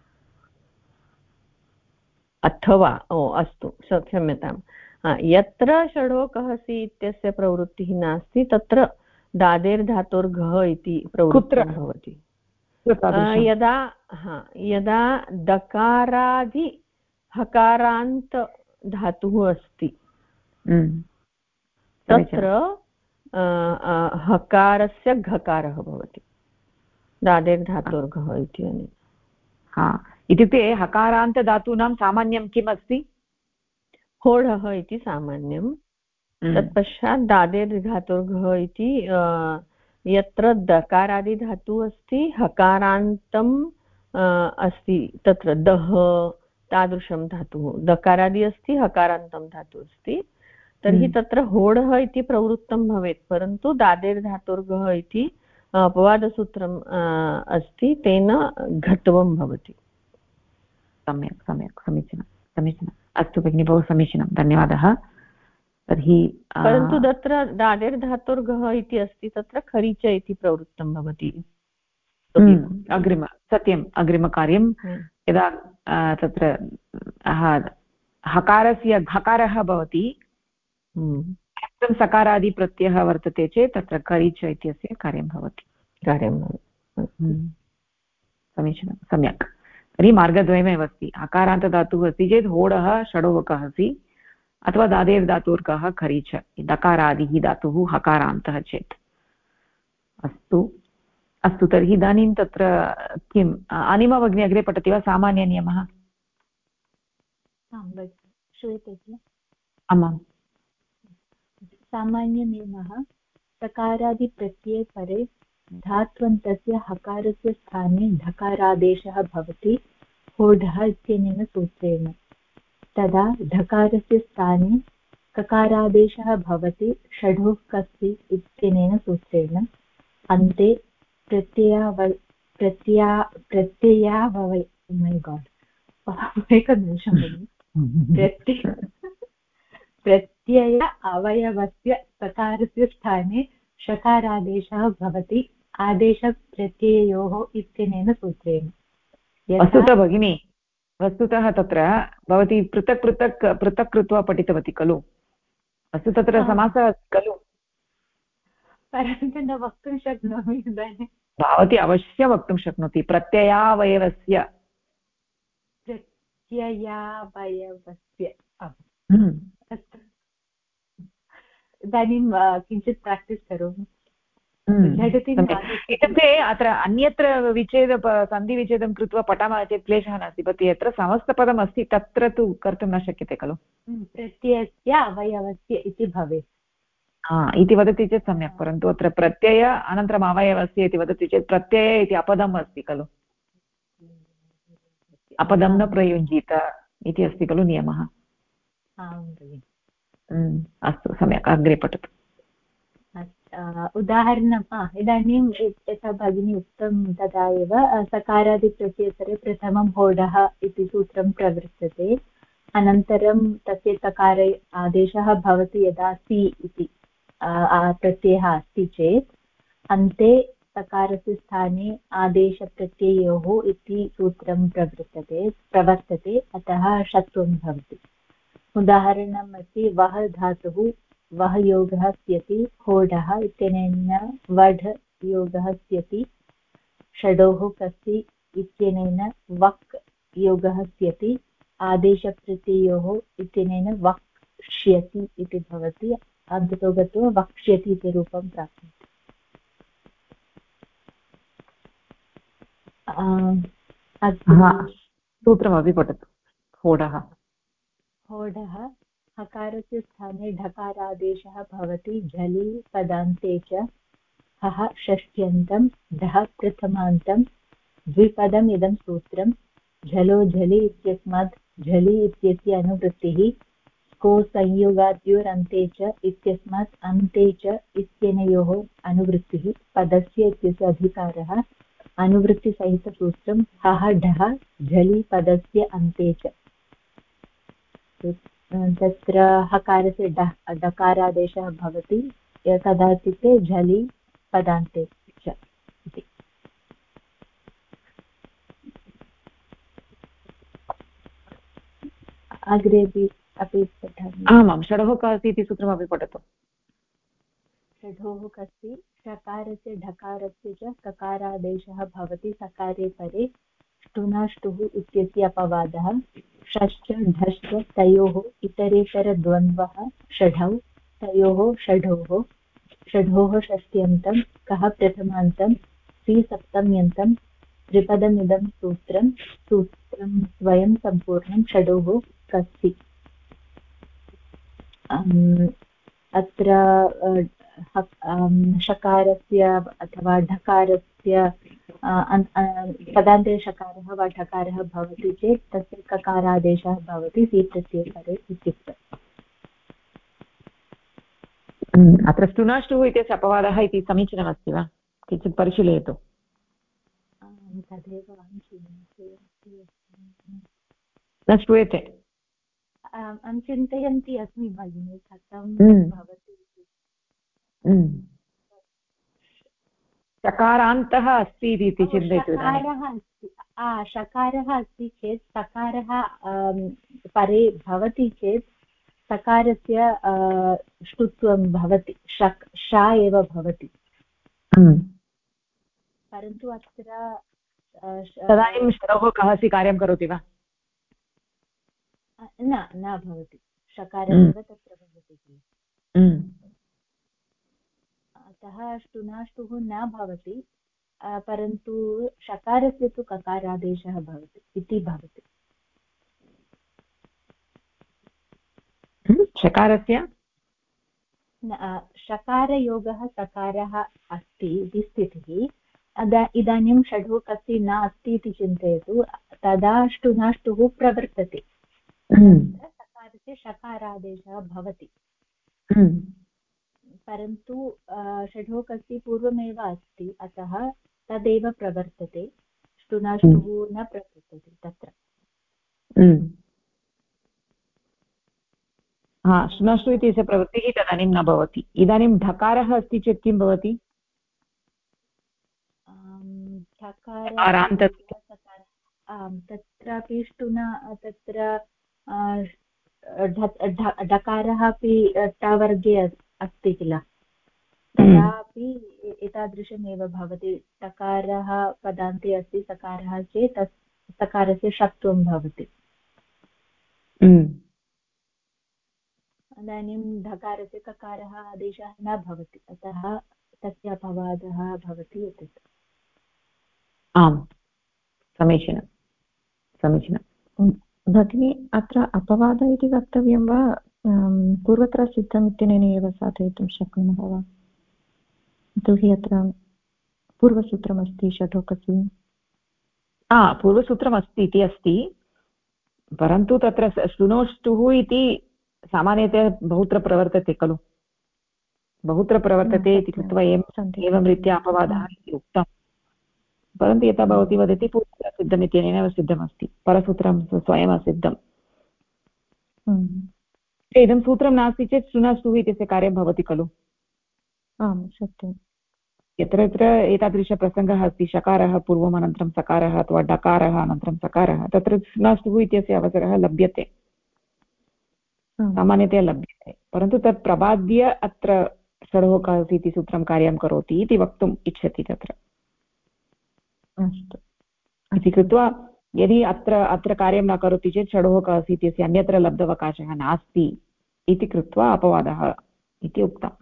अथवा अस्तु क्षम्यताम् यत्र षढो कहसि इत्यस्य प्रवृत्तिः नास्ति तत्र दादेर् धातोर्घः इति प्रवृत्तिः भवति। यदा दकारादि हकारान्त धातुः अस्ति तत्र हकारस्य घकारः भवति दादेर् धातोर्घः इत्यनेन। इत्युक्ते हकारान्तधातूनां सामान्यं किम् अस्ति? होढः इति सामान्यं। तत्पश्चात् दादेर् धातोर्घः इति यत्र दकारादिधातुः अस्ति हकारान्तम् अस्ति तत्र दः तादृशं धातुः दकारादि अस्ति हकारान्तं धातुः अस्ति तर्हि तत्र होढः इति प्रवृत्तं भवेत्, परन्तु दादेर् धातोर्घः इति अपवादसूत्रम् अस्ति तेन घट्वं भवति। सम्यक् सम्यक् समीचीनं समीचीनम्। अस्तु भगिनि, बहु समीचीनं, धन्यवादः। तर्हि परन्तु तत्र दादेर् धातोर्घः इति अस्ति तत्र खरीच इति प्रवृत्तं भवति। सत्यम् अग्रिमकार्यं यदा तत्र हकारस्य घकारः भवति सकारादिप्रत्ययः वर्तते चेत् तत्र खरीच इत्यस्य कार्यं भवति। समीचीनं सम्यक्। तर्हि मार्गद्वयमेव अस्ति। हकारान्तधातुः अस्ति चेत् होढः षडोवकः अस्ति अथवा दादेर् धातोर्घः खरीच दकारादिः धातुः हकारान्तः चेत्। अस्तु अस्तु तर्हि इदानीं तत्र किम् अनिमा भगिनी अग्रे पठति वा? सामान्यनियमः श्रूयते किल? आमां। सामान्यनियमः सकारादिप्रत्यये परे धात्वन्तस्य हकारस्य स्थाने ढकारादेशः भवति होढः इत्यनेन सूत्रेण। तदा ढकारस्य स्थाने ककारादेशः भवति षढोः कस्ति इत्यनेन सूत्रेण। अन्ते प्रत्यय अवयवस्य सकारस्य स्थाने षकारादेशः भवति आदेशप्रत्यययोः इत्यनेन सूत्रेण। वस्तुतः भगिनी, वस्तुतः तत्र भवती पृथक् पृथक् पृथक् कृत्वा पठितवती खलु? अस्तु तत्र समासः अस्ति खलु? परन्तु न वक्तुं शक्नोमि इदानीं। भवती अवश्यं वक्तुं शक्नोति। प्रत्ययावयवस्य अस्तु इदानीं किञ्चित् प्राक्टिस् करोमि। इत्युक्ते अत्र अन्यत्र सन्धिविच्छेदं कृत्वा पठामः चेत् क्लेशः नास्ति, भवती यत्र समस्तपदम् अस्ति तत्र तु कर्तुं न शक्यते खलु? प्रत्ययस्य अवयवस्य इति भवेत् इति वदति चेत् सम्यक्। परन्तु अत्र प्रत्यय अनन्तरम् अवयवस्य इति वदति चेत् प्रत्यय इति अपदम् अस्ति खलु? अपदं न प्रयुञ्जीत इति अस्ति खलु नियमः? अस्तु सम्यक्, अग्रे पठतु। उदाहरणम् इदानीं यथा भगिनी उक्तं तदा एव सकारादिप्रत्ययपरे प्रथमं होढः इति सूत्रं प्रवर्तते। अनन्तरं तस्य तकारे आदेशः भवति यदा सि इति प्रत्ययः अस्ति चेत् अन्ते तकारस्य स्थाने आदेशप्रत्ययोः इति सूत्रं प्रवर्तते अतः षत्वं भवति। उदाहरणम् अस्ति वः धातुः वः योगः स्यति होढः इत्यनेन वढ योगः स्यति षडोः कस्ति इत्यनेन वक् योगः स्यति आदेशप्रत्ययोः इत्यनेन वक्ष्यति इति भवति। अन्ततो गत्वा वक्ष्यति इति रूपं प्राप्नोति। सूत्रमपि पठतु। होढः हकारस्य स्थाने ढकारादेशः भवति झलि पदान्ते च हः षष्ट्यन्तं ढः प्रथमान्तं द्विपदम् इदं सूत्रं झलो झलि इत्यस्मात् झलि इत्यस्य अनुवृत्तिः को संयोगाद्योरन्ते च इत्यस्मात् अन्ते च इत्यनयोः अनुवृत्तिः पदस्य इत्यस्य अधिकारः अनुवृत्तिसहितसूत्रं हः ढः झलि पदस्य अन्ते च। तत्र हकारस्य डकारादेशः भवति कदा इत्युक्ते झलि पदान्ते च इति। अग्रेपि अपि पठामि। आमां, षडः कः अस्ति इति सूत्रमपि पठतु। षडोः कस्ति षकारस्य ढकारस्य च ककारादेशः भवति सकारे परे ष्टुनाष्टुः इत्यस्य अपवादः षश्च ढश्च तयोः इतरेतरद्वन्द्वः षढौ तयोः षढोः षष्ट्यन्तं कः प्रथमान्तं त्रिसप्तम्यन्तं त्रिपदमिदं सूत्रं स्वयं सम्पूर्णं षडोः कस्ति। अत्र षकारस्य अथवा ढकारस्य पदान्ते षकारः वा ढकारः भवति चेत् तस्य ककारादेशः भवति सि प्रत्ययपरे इत्युक्तम्। अत्र ष्टुनाष्टुः इत्यस्य अपवादः इति समीचीनमस्ति वा? किञ्चित् परिशीलयतु। तदेव अहं चिन्तयन्ती न श्रूयते। अहं चिन्तयन्ती अस्मि भगिनि कथं भवति। चकारान्तः अस्ति इति चिन्तयतु। षकारः अस्ति चेत् सकारः परे भवति चेत् सकारस्य ष्टुत्वं भवति श एव भवति। परन्तु अत्र तदानीं षडः कः अस्ति कार्यं करोति वा? न भवति, षकारः एव तत्र भवति। अतः ष्टुनाष्टुः न भवति, परन्तु षकारस्य तु ककारादेशः भवति इति भवति। षकारस्य षकारयोगः सकारः अस्ति इति स्थितिः। इदानीं षडः कस्ति न अस्ति इति चिन्तयतु, तदा ष्टुनाष्टुः प्रवर्तते, सकारस्य षकारादेशः भवति। परन्तु षडः कस्ति पूर्वमेव अस्ति, अतः तदेव प्रवर्तते, ष्टुनाष्टुः न प्रवर्तते तत्र। ष्टुनाष्टु इत्यस्य प्रवृत्तिः तदानीं न भवति। इदानीं ढकारः अस्ति चेत् किं भवति? तत्रापि तत्र ढकारः अपि टवर्गे अस्ति किल, तदापि एतादृशमेव भवति। टकारः पदान्ते अस्ति सकारः चेत् सकारस्य षत्वं भवति। इदानीं ढकारस्य ककारः आदेशः न भवति, अतः तस्य अपवादः भवति एतत्। आम्, समीचीनं समीचीनं भगिनी। अत्र अपवादः इति वक्तव्यं वा पूर्वत्र सिद्धम् इत्यनेन एव साधयितुं शक्नुमः वा? यतोहि अत्र पूर्वसूत्रमस्ति षडोकसि। पूर्वसूत्रमस्ति इति अस्ति, परन्तु तत्र ष्टुनोष्टुः इति सामान्यतया बहुत्र प्रवर्तते खलु, बहुत्र प्रवर्तते इति कृत्वा एवं रीत्या अपवादः इति उक्तम्। परन्तु यथा भवती वदति पूर्वत्र सिद्धम् इत्यनेन सिद्धमस्ति, परसूत्रं स्वयम् असिद्धम्। इदं सूत्रं नास्ति चेत् ष्टुनाष्टुः इत्यस्य कार्यं भवति खलु। आम्, सत्यम्। यत्र यत्र एतादृशप्रसङ्गः अस्ति, षकारः पूर्वम् अनन्तरं सकारः अथवा डकारः अनन्तरं सकारः, तत्र ष्टुनाष्टुः इत्यस्य अवसरः लभ्यते, सामान्यतया लभ्यते। परन्तु तत् प्रबाद्य अत्र षडः कः इति सूत्रं कार्यं करोति इति वक्तुम् इच्छति तत्र। अस्तु इति कृत्वा यदि अत्र कार्यं न करोति चेत् षडः कः इत्यस्य अन्यत्र लब्धवकाशः नास्ति इति कृत्वा अपवादः इति उक्तम्।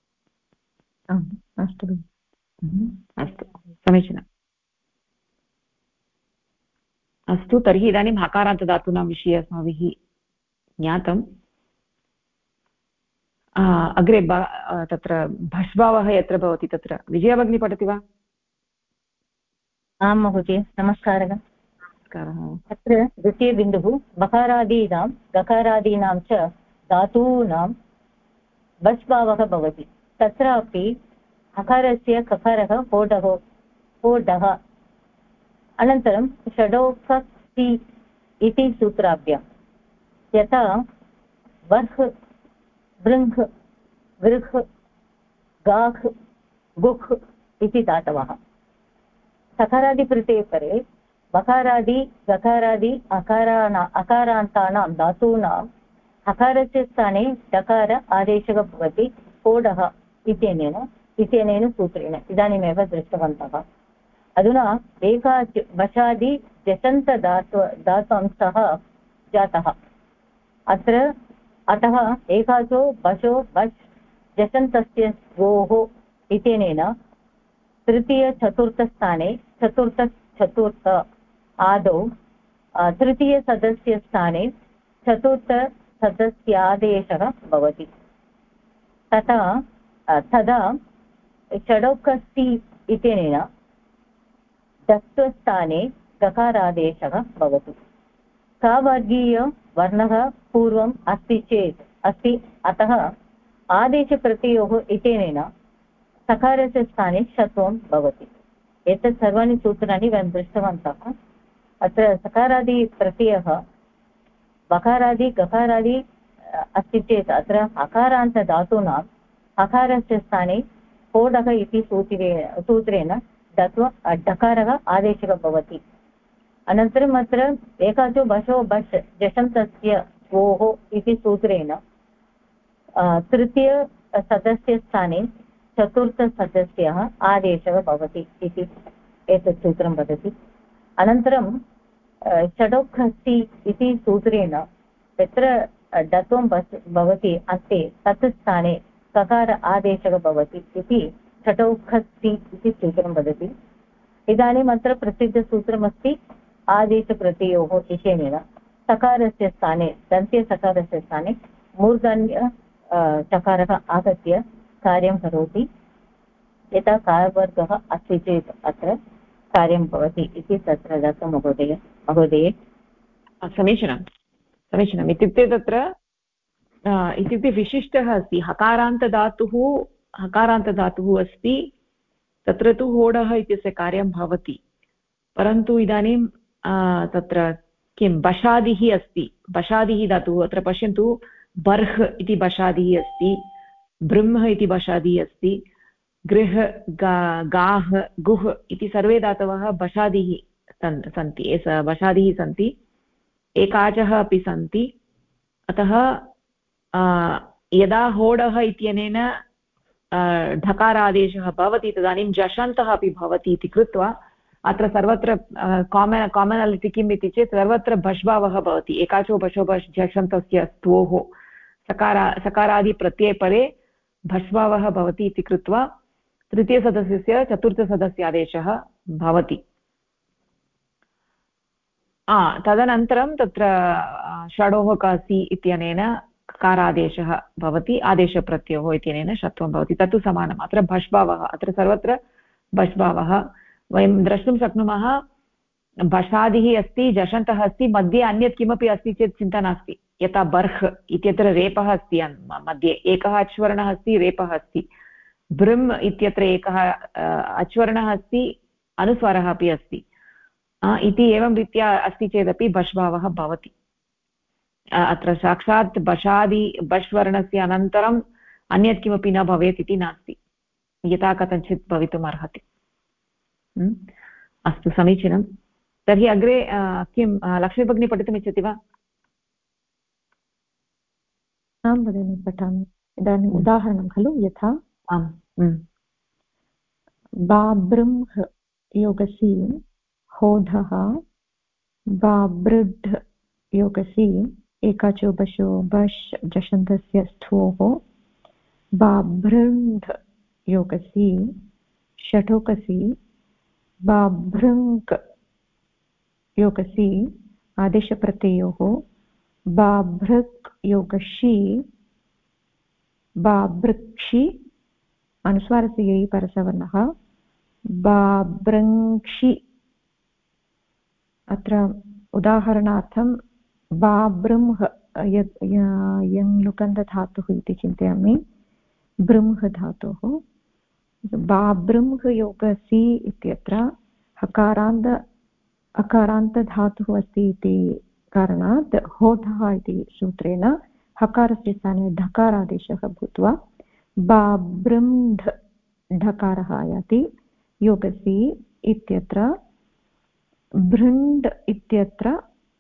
अस्तु अस्तु, समीचीनम्। अस्तु, तर्हि इदानीं हकारान्तधातूनां विषये अस्माभिः ज्ञातम्। अग्रे तत्र भष्भावः यत्र भवति तत्र विजया भगिनी पठति वा? आं महोदय, नमस्कारः। अत्र द्वितीयबिन्दुः बकारादीनां गकारादीनां च धातूनां भष्भावः भवति। तत्रापि हकारस्य ककारः होडः अनन्तरं षडोक्ति इति सूत्राभ्यां। यथा वर्ह बृङ्घ गृह् गाह् गुह् इति धातवः सकारादिप्रत्यये परे बकारादि गकारादि अकारान्तानां धातूनां हकारस्य स्थाने डकार आदेशः भवति कोडः इत्यनेन सूत्रेण इदानीमेव दृष्टवन्तः अधुना एकाच् वशादि जषन्तधात्वंशः जातः अतः एकाचो बशो बश् जषन्तस्य द्वोः इत्यनेन तृतीयचतुर्थस्थाने चतुर्थ आदौ तृतीयसदस्यस्थाने चतुर्थसदस्यादेशः भवति तदा षडोकस्ति इत्यनेन दत्वस्थाने गकारादेशः भवति कावर्गीयवर्णः पूर्वम् अस्ति अतः आदेशप्रत्ययोः इत्यनेन सकारस्य स्थाने षत्वं भवति एतत् सर्वाणि सूत्राणि वयं दृष्टवन्तः अत्र सकारादिप्रत्ययः बकारादि गकारादि अस्ति चेत् अत्र हकारान्तधातूनां हकारस्य स्थाने कोडः इति सूत्रेण दत्वा डकारः आदेशः भवति अनन्तरम् अत्र एकाचो बशो बश् जषन्तस्य द्वोः इति सूत्रेण तृतीयसदस्यस्थाने चतुर्थसदस्यः आदेशः भवति इति एतत् सूत्रं वदति अनन्तरं षडोक्खस्ति इति सूत्रेण यत्र डत्वं भवति अन्ते तत् स्थाने ककार आदेशः भवति इति षडोक्खस्ति इति सूत्रं वदति इदानीम् अत्र प्रसिद्धसूत्रमस्ति आदेशप्रत्ययोः इत्यनेन सकारस्य स्थाने दन्त्यसकारस्य स्थाने मूर्धन्य चकारः आगत्य कार्यं करोति यथा कारवर्गः अस्ति चेत् अत्र कार्यं भवति इति तत्र दत्तं महोदये समीचीनम् इत्युक्ते तत्र इत्युक्ते विशिष्टः अस्ति हकारान्तधातुः अस्ति तत्र तु होडः इत्यस्य कार्यं भवति परन्तु इदानीं तत्र किं बशादिः अस्ति बशादिः धातुः अत्र पश्यन्तु बर्ह् इति बशादिः अस्ति बृह् इति बशादिः अस्ति गृह् गाह् गुह् इति सर्वे धातवः बशादिः सन्ति बशादिः सन्ति एकाचः अपि सन्ति अतः यदा होडः इत्यनेन ढकारादेशः भवति तदानीं जषन्तः अपि भवति इति कृत्वा अत्र सर्वत्र कामनालिटि किम् इति चेत् सर्वत्र भष्भावः भवति एकाचो बशो बश् जषन्तस्य स्तोः सकारादिप्रत्यये परे भष्भावः भवति इति कृत्वा तृतीयसदस्यस्य चतुर्थसदस्यादेशः भवति तदनन्तरं तत्र षडोः कासि इत्यनेन कारादेशः भवति आदेशप्रत्ययोः इत्यनेन षत्वं भवति तत्तु समानम् अत्र भष्भावः अत्र सर्वत्र भष्भावः वयं द्रष्टुं शक्नुमः बशादिः अस्ति जषन्तः अस्ति मध्ये अन्यत् किमपि अस्ति चेत् चिन्ता नास्ति यथा बर्ह् इत्यत्र रेपः अस्ति मध्ये एकः अच्वर्णः अस्ति रेपः अस्ति बृम् इत्यत्र एकः अच्वर्णः अस्ति अनुस्वारः अपि अस्ति इति एवं रीत्या अस्ति चेदपि भष्भावः भवति अत्र साक्षात् बश्वर्णस्य अनन्तरम् अन्यत् किमपि न भवेत् इति नास्ति यथा कथञ्चित् भवितुम् अर्हति अस्तु समीचीनं तर्हि अग्रे किं लक्ष्मीभगिनी पठितुमिच्छति वा आं भगिनि पठामि इदानीम् उदाहरणं खलु यथा बाबृंह् योगसी होधः बाबृढ् योगसी एकाचो बशो बश् जषन्तस्य स्थोः बाभृङ्घ् योगसी षठोकसी बाभृङ्क् योगसी आदेशप्रत्ययोः बाभृक् योगशी बाभृक्षि अनुस्वारस्य यै परसवर्णः बाभृङ्क्षि अत्र उदाहरणार्थं बाबृंह् यङ् लुकन्दधातुः इति चिन्तयामि बृंह् धातुः बाबृंह् योगसी इत्यत्र अकारान्तधातुः अस्ति इति कारणात् होधः इति सूत्रेण हकारस्य स्थाने ढकारादेशः भूत्वा बाभृम् ढकारः आयाति। योगसि इत्यत्र भृण्ड् इत्यत्र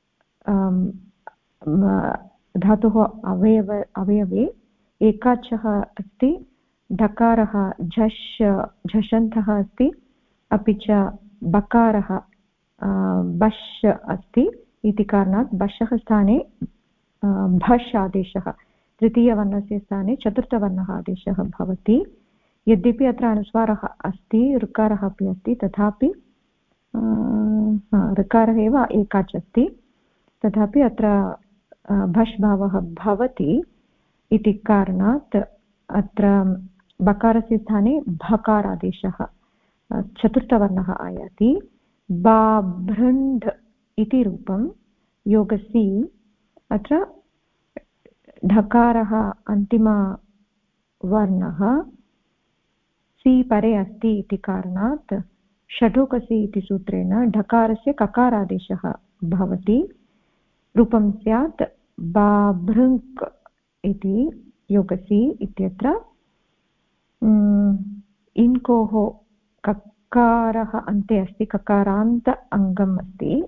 धातुः अवयवे एकाचः अस्ति, ढकारः झषन्तः अस्ति, अपि च बकारः बश् अस्ति इति कारणात् बशः स्थाने भष् आदेशः, तृतीयवर्णस्य स्थाने चतुर्थवर्णः आदेशः भवति। यद्यपि अत्र अनुस्वारः अस्ति, ऋकारः अपि अस्ति, तथापि ऋकारः एव एकाच् अस्ति, तथापि अत्र भष् भावः भवति इति कारणात् अत्र बकारस्य स्थाने भकारादेशः चतुर्थवर्णः आयाति। बाभृण्ड् इति रूपं योगसि अत्र ढकारः अन्तिमवर्णः सि परे अस्ति इति कारणात् षठोकसि इति सूत्रेण ढकारस्य ककारादेशः भवति। रूपं स्यात् बाभृङ्क् इति। योगसि इत्यत्र इन्कोः ककारः अन्ते अस्ति, ककारान्त अङ्गम् अस्ति,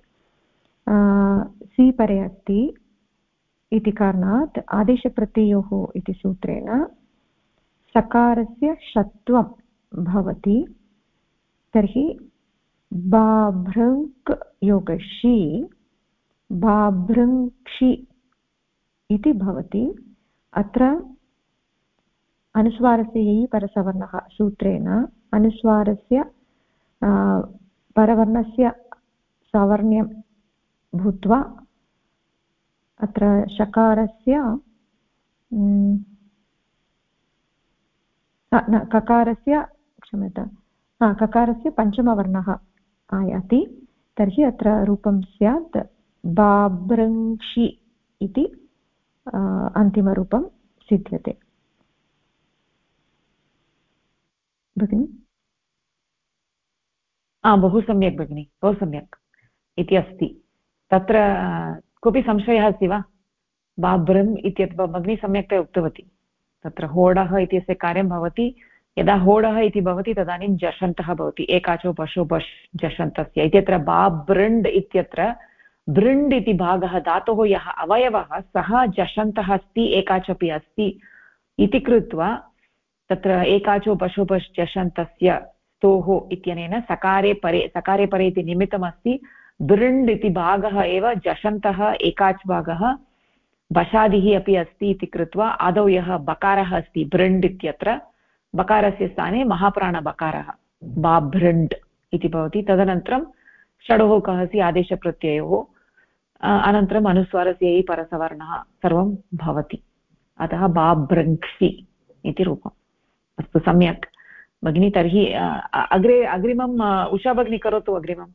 सि परे अस्ति इति कारणात् आदेशप्रत्ययोः इति सूत्रेण सकारस्य षत्वं भवति। तर्हि बाभृङ्क् योगशि बाभृङ्क्षि इति भवति। अत्र अनुस्वारस्य ययि परसवर्णः सूत्रेण अनुस्वारस्य परवर्णस्य सावर्ण्यं भूत्वा अत्र शकारस्य ककारस्य क्षम्यतां ककारस्य पञ्चमवर्णः आयाति। तर्हि अत्र रूपं स्यात् बाभृङ्क्षि इति अन्तिमरूपं सिद्ध्यते। भगिनि बहु सम्यक् भगिनि, बहु सम्यक् इति अस्ति। तत्र कोऽपि संशयः अस्ति वा? बाभृम् इत्यत् भगिनी सम्यक्तया उक्तवती। तत्र होडः इत्यस्य कार्यं भवति, यदा होडः इति भवति तदानीं जषन्तः भवति, एकाचो पशो बश् जषन्तस्य। इत्यत्र बाभृण्ड् इत्यत्र भृण्ड् इति भागः धातोः यः अवयवः सः जषन्तः अस्ति, एकाचपि अस्ति इति कृत्वा तत्र एकाचो पशो बश् जषन्तस्य स्तोः इत्यनेन सकारे परे इति निमित्तमस्ति। भृण्ड् इति भागः एव जषन्तः एकाच् भागः, बशादिः अपि अस्ति इति कृत्वा आदौ यः बकारः अस्ति भृण्ड् इत्यत्र, बकारस्य स्थाने महाप्राणबकारः बाभृण्ड् इति भवति। तदनन्तरं षडोः कहसि आदेशप्रत्ययोः, अनन्तरम् अनुस्वारस्य परसवर्णः सर्वं भवति। अतः बाभृङ्क्षि इति रूपम्। अस्तु, सम्यक् भगिनी। तर्हि अग्रिमम् उषा भगिनी करोतु। अग्रिमम्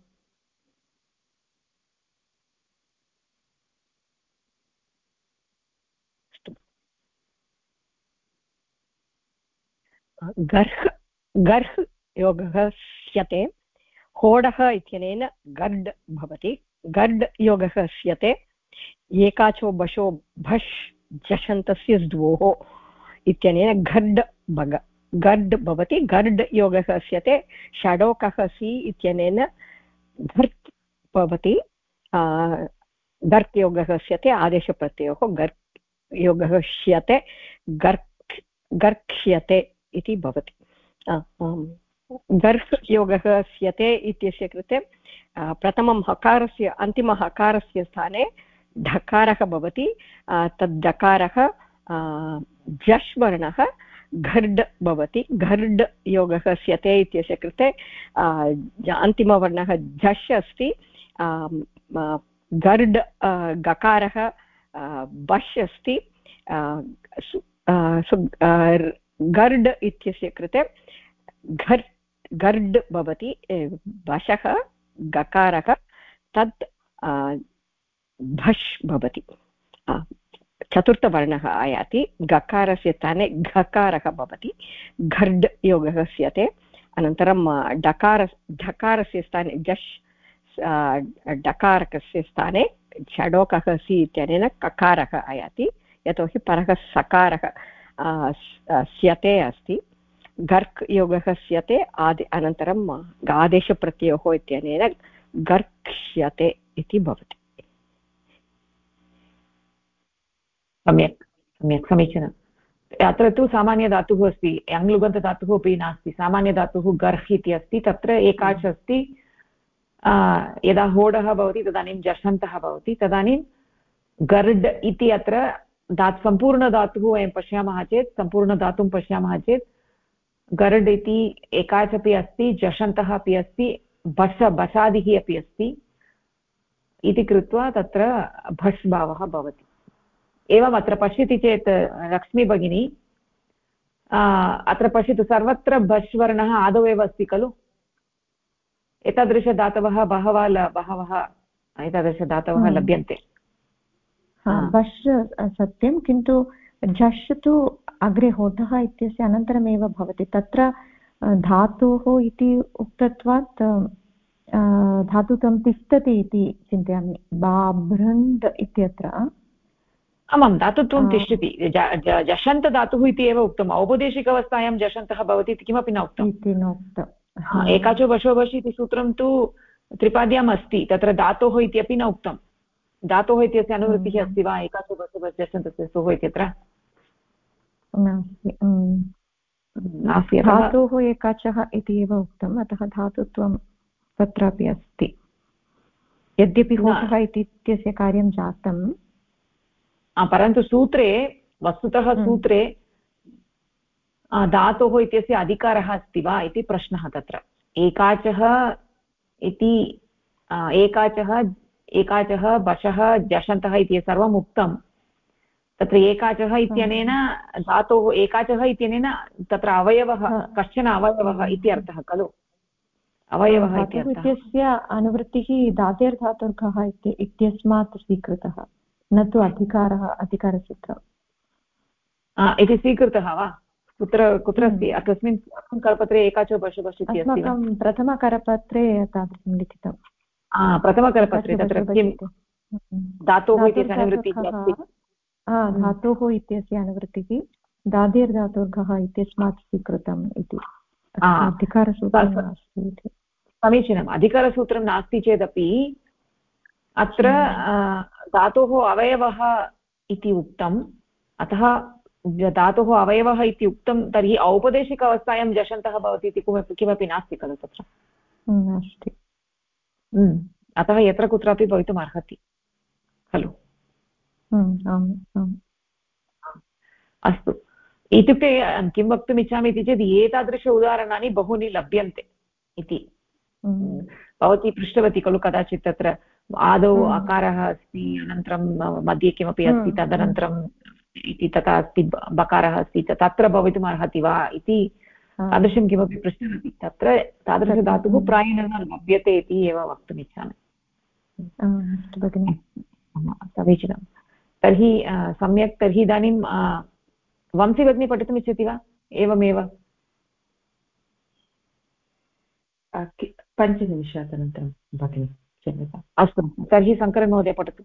गर्ह् योगः स्यते। होडः इत्यनेन गर्ड् भवति। गर्ड् योगः स्यते। एकाचो बशो भष् जषन्तस्य द्वोः इत्यनेन गर्ड् भवति। गर्ड् योगः स्यते। षडोकः सि इत्यनेन घर्त् भवति। गर्क् योगः स्यते। आदेशप्रत्ययोः गर्क् योगः स्यते। गर्क्ष्यते इति भवति। गर्ह् योगः स्यते इत्यस्य कृते प्रथमं हकारस्य अन्तिमः हकारस्य स्थाने ढकारः भवति। तद् ढकारः झष् वर्णः घर्ड् भवति। घर्ड् योगः स्यते इत्यस्य कृते अन्तिमवर्णः झष् अस्ति। गर्ड् गकारः बश् अस्ति। गर्ड् इत्यस्य कृते गर्ड् भवति। बशः गकारः तत् भष् भवति। चतुर्थवर्णः आयाति। गकारस्य स्थाने घकारः भवति। घर्ड् योगः स्यते। अनन्तरं ढकारस्य स्थाने झष् डकारकस्य स्थाने षडोकः सि इत्यनेन ककारः आयाति। यतोहि परः सकारः स्यते अस्ति गर्क् योगः स्यते अनन्तरम् आदेशप्रत्ययोः इत्यनेन गर्क्ष्यते इति भवति। सम्यक् सम्यक् समीचीनम्। अत्र तु सामान्यधातुः अस्ति, आङ्ग्लुगन्तधातुः अपि नास्ति, सामान्यधातुः गर्ह् इति अस्ति। तत्र एकाच् अस्ति, यदा होडः भवति तदानीं जषन्तः भवति, तदानीं गर्ड् इति अत्र सम्पूर्णधातुः वयं पश्यामः चेत्, सम्पूर्णधातुं पश्यामः चेत् गर्ड् इति एकाच् अपि अस्ति, जषन्तः अपि अस्ति, बसादिः अपि अस्ति इति कृत्वा तत्र भस् भावः भवति। एवम् अत्र पश्यति चेत् लक्ष्मी भगिनी, अत्र पश्यतु, सर्वत्र भस् वर्णः आदौ एव अस्ति खलु। एतादृशधातवः बहवः एतादृशधातवः लभ्यन्ते। भस् सत्यं, किन्तु झष् तु अग्रे होठः इत्यस्य अनन्तरमेव भवति। तत्र धातोः इति उक्तत्वात् धातुत्वं तिष्ठति इति चिन्तयामि। बाभ्रण्ड् इत्यत्र आमां धातुत्वं तिष्ठति। जषन्तधातुः इति एव उक्तम्। औपदेशिकावस्थायां जषन्तः भवति इति किमपि न उक्तम्। एकाचो बशो बश् इति सूत्रं तु त्रिपाद्याम् अस्ति, तत्र धातोः इत्यपि न उक्तं। धातोः इत्यस्य अनुवृत्तिः अस्ति वा एकाचो बशो बश् जषन्तस्य सोः इत्यत्र नास्ति। धातोः एकाचः इति एव उक्तम्, अतः धातुत्वं तत्रापि अस्ति, यद्यपि होठः इत्यस्य कार्यं जातं। परन्तु सूत्रे, वस्तुतः सूत्रे धातोः इत्यस्य अधिकारः अस्ति वा इति प्रश्नः। तत्र एकाचः इति एकाचः बशः जषन्तः इति सर्वम् उक्तं। तत्र एकाचः इत्यनेन धातोः एकाचः इत्यनेन तत्र अवयवः, कश्चन अवयवः इति अर्थः खलु। अवयवः इत्यस्य अनुवृत्तिः धातेर्धातुर्घः इत्यस्मात् स्वीकृतः, न तु अधिकारसूत्रम् इति स्वीकृतः वा? कुत्र अस्ति? कस्मिन् करपत्रे एकाचो बशो बश् इति अस्ति? प्रथमकरपत्रे तादृशं लिखितं। प्रथमकरपत्रे तत्र किं धातोः इत्यस्य अनुवृत्तिः अस्ति? धातोः इत्यस्य अनुवृत्तिः धातेर्धातुर्घः इत्यस्मात् स्वीकृतम् इति अधिकारसूत्रं नास्ति इति। समीचीनम्। अधिकारसूत्रं नास्ति चेदपि अत्र धातोः अवयवः इति उक्तम्, अतः धातोः अवयवः इति उक्तं, तर्हि औपदेशिक अवस्थायां जषन्तः भवति इति किमपि नास्ति खलु तत्र। नास्ति। अतः यत्र कुत्रापि भवितुम् अर्हति खलु। अस्तु, इत्युक्ते किं वक्तुम् इच्छामि इति चेत् एतादृश उदाहरणानि बहूनि लभ्यन्ते इति भवती पृष्टवती खलु कदाचित्। तत्र आदौ अकारः अस्ति, अनन्तरं मध्ये किमपि अस्ति, तदनन्तरम् इति तथा अस्ति, बकारः अस्ति, तत्र भवितुम् अर्हति वा इति तादृशं किमपि पृष्टवती। तत्र तादृशधातुः प्रायेण न लभ्यते इति एव वक्तुम् इच्छामि। समीचीनं। तर्हि सम्यक्। तर्हि इदानीं वंशी भगिनी पठितुम् इच्छति वा? एवमेव 5 निमिषात् अनन्तरं भगिनी, क्षम्यताम्। अस्तु, तर्हि शङ्करन् महोदय पठतु।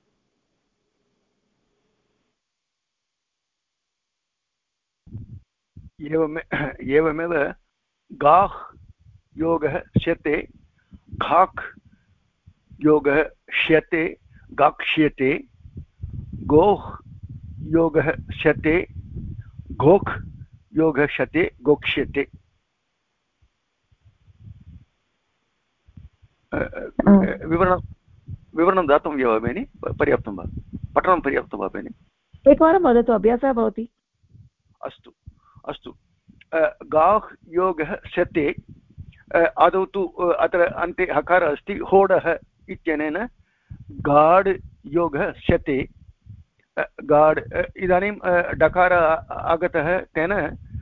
एवमेव गाह् योगः श्यते, घाक् योगः श्यते, गाक्ष्यते, गोः योगः श्यते, घोक् योगः श्यते, गोक्ष्यते। विवरणं दातुं वा भगिनि? पर्याप्तं वा? पठनं पर्याप्तं वा भगिनि? एकवारं वदतु, अभ्यासः भवति। अस्तु अस्तु। गाह् योगः श्यते, आदौ तु अत्र अन्ते हकारः अस्ति, होडः इत्यनेन गाड् योगः श्यते। गाड् इदानीं डकारः आगतः, तेन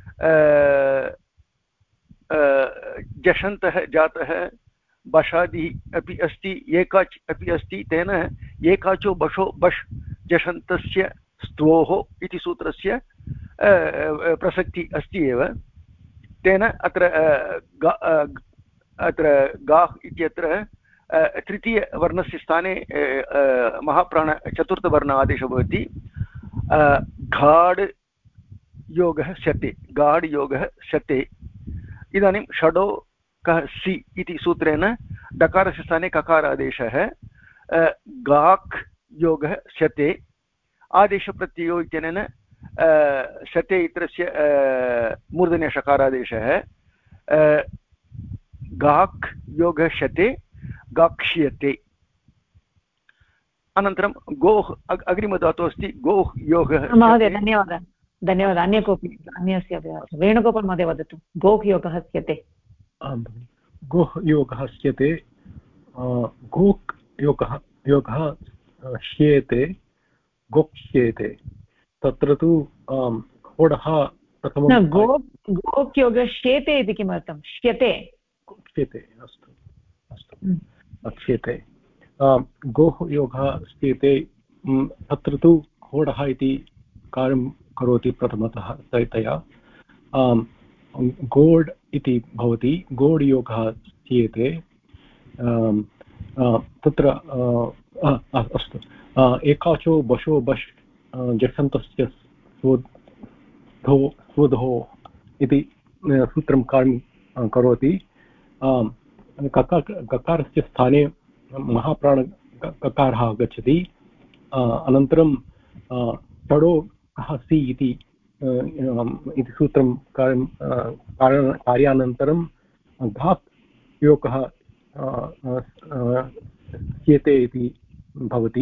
जषन्तः जातः, बशादिः अपि अस्ति, एकाच् अपि अस्ति, तेन एकाचो बशो बश् जषन्तस्य स्तोः इति सूत्रस्य प्रसक्ति अस्ति एव। तेन अत्र गाह् इत्यत्र तृतीयवर्णस्य स्थाने महाप्राण चतुर्थवर्ण आदेशः भवति। घाड् योगः शते, गाढ योगः शते। इदानीं षडो कः सि इति सूत्रेण डकारस्य स्थाने ककारादेशः, गाक् योगः शते, आदेशप्रत्ययो इत्यनेन शते इत्यस्य मूर्धन्यषकारादेशः, गाक् योगः शते गाक्ष्यते। अनन्तरं गोः अग्रिमधातुः अस्ति गोः योगः। महोदय धन्यवादः धन्यवादः। अन्य कोऽपि अन्यस्य वेणुगोपाल् महोदय वदतु। गोः योगः स्यते। आं भगिनि, गोः योगः स्यते, गोक् योगः श्येते गोक्ष्येते। तत्र तु होडः प्रथमं गोक् योगः श्येते इति किमर्थं? श्यते क्ष्यते। अस्तु अस्तु, क्ष्यते। गोः योगः स्येते, तत्र तु होडः इति कार्यं करोति प्रथमतः तया। गोड् इति भवति, गोड् योगः स्येते। तत्र अस्तु, एकाचो बशो बश् जषन्तस्य स्वधोः इति सूत्रं कार्यं करोति। ककारस्य स्थाने महाप्राण ककारः आगच्छति। अनन्तरं षडो कः सि इति सूत्रं कार्यानन्तरं घाक् योगः स्येते इति भवति।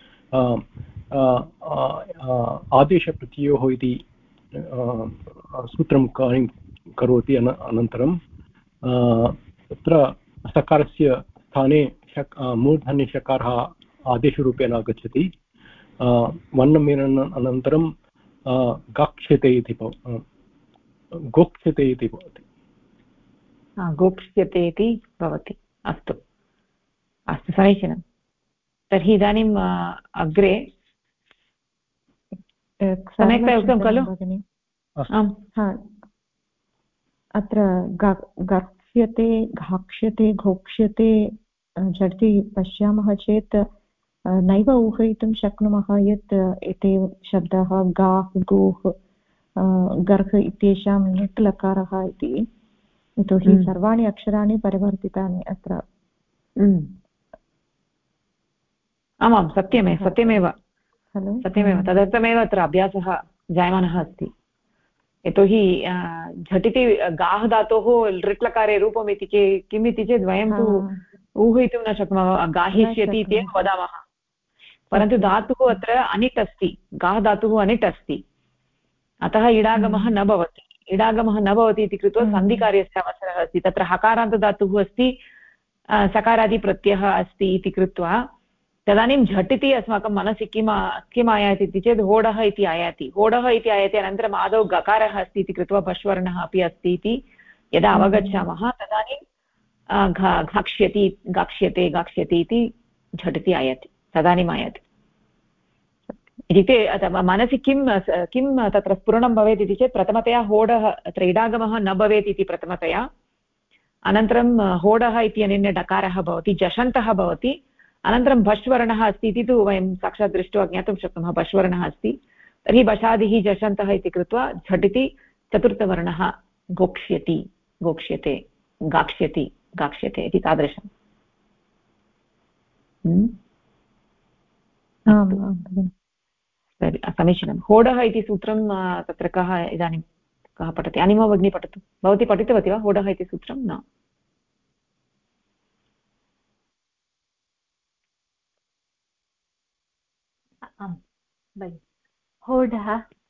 आदेशप्रत्ययोः इति सूत्रं कार्यं करोति। अनन्तरं तत्र सकारस्य स्थाने मूर्धन्यषकारः आदेशरूपेण आगच्छति। वर्णमेलनं अनन्तरं गाक्ष्यते इति गोक्ष्यते इति भवति। गोक्ष्यते इति भवति। अस्तु अस्तु, समीचीनं। तर्हि इदानीम् अग्रे सम्यक्तया उक्तं खलु? अत्र गाक्ष्यते घाक्ष्यते घोक्ष्यते झटिति पश्यामः चेत् नैव ऊहयितुं शक्नुमः यत् एते शब्दाः गाः गोः गर्ह् इत्येषां नुट् लकारः इति। यतोहि सर्वाणि अक्षराणि परिवर्तितानि अत्र। आमां सत्यमेव तदर्थमेव अत्र अभ्यासः जायमानः अस्ति। यतोहि झटिति गाः धातोः लृट्लकारे रूपम् इति किम् इति चेत् वयं तु ऊहयितुं न शक्नुमः। गाहिष्यति इति वदामः, परन्तु धातुः अत्र अनिट् अस्ति, गाः धातुः अनिट् अस्ति, अतः इडागमः न भवति। इडागमः न भवति इति कृत्वा सन्धिकार्यस्य अवसरः अस्ति। तत्र हकारान्तधातुः अस्ति, सकारादिप्रत्ययः अस्ति इति कृत्वा तदानीं झटिति अस्माकं मनसि किम् आयाति इति चेत् होडः इति आयाति। होडः इति आयाति, अनन्तरम् आदौ गकारः अस्ति इति कृत्वा भष्वर्णः अपि अस्ति इति यदा अवगच्छामः तदानीं घाक्ष्यति गाक्ष्यते गाक्ष्यति इति झटिति आयाति, तदानीम् आयाति। इत्युक्ते मनसि किं तत्र स्फुरणं भवेत् इति चेत् प्रथमतया होडः अत्र इडागमः न भवेत् इति प्रथमतया, अनन्तरं होडः इत्यनेन डकारः भवति, जषन्तः भवति, अनन्तरं भष्वर्णः अस्ति इति तु वयं साक्षात् दृष्ट्वा ज्ञातुं शक्नुमः। भष्वर्णः अस्ति तर्हि बशादिः जषन्तः इति कृत्वा झटिति चतुर्थवर्णः गोक्ष्यति गोक्ष्यते गाक्ष्यति गाक्ष्यते इति तादृशम्। समीचीनं। होडः इति सूत्रं तत्र कः इदानीं कः पठति? अनिमा भगिनी पठतु। भवती पठितवती वा होडः इति सूत्रं? न। होडः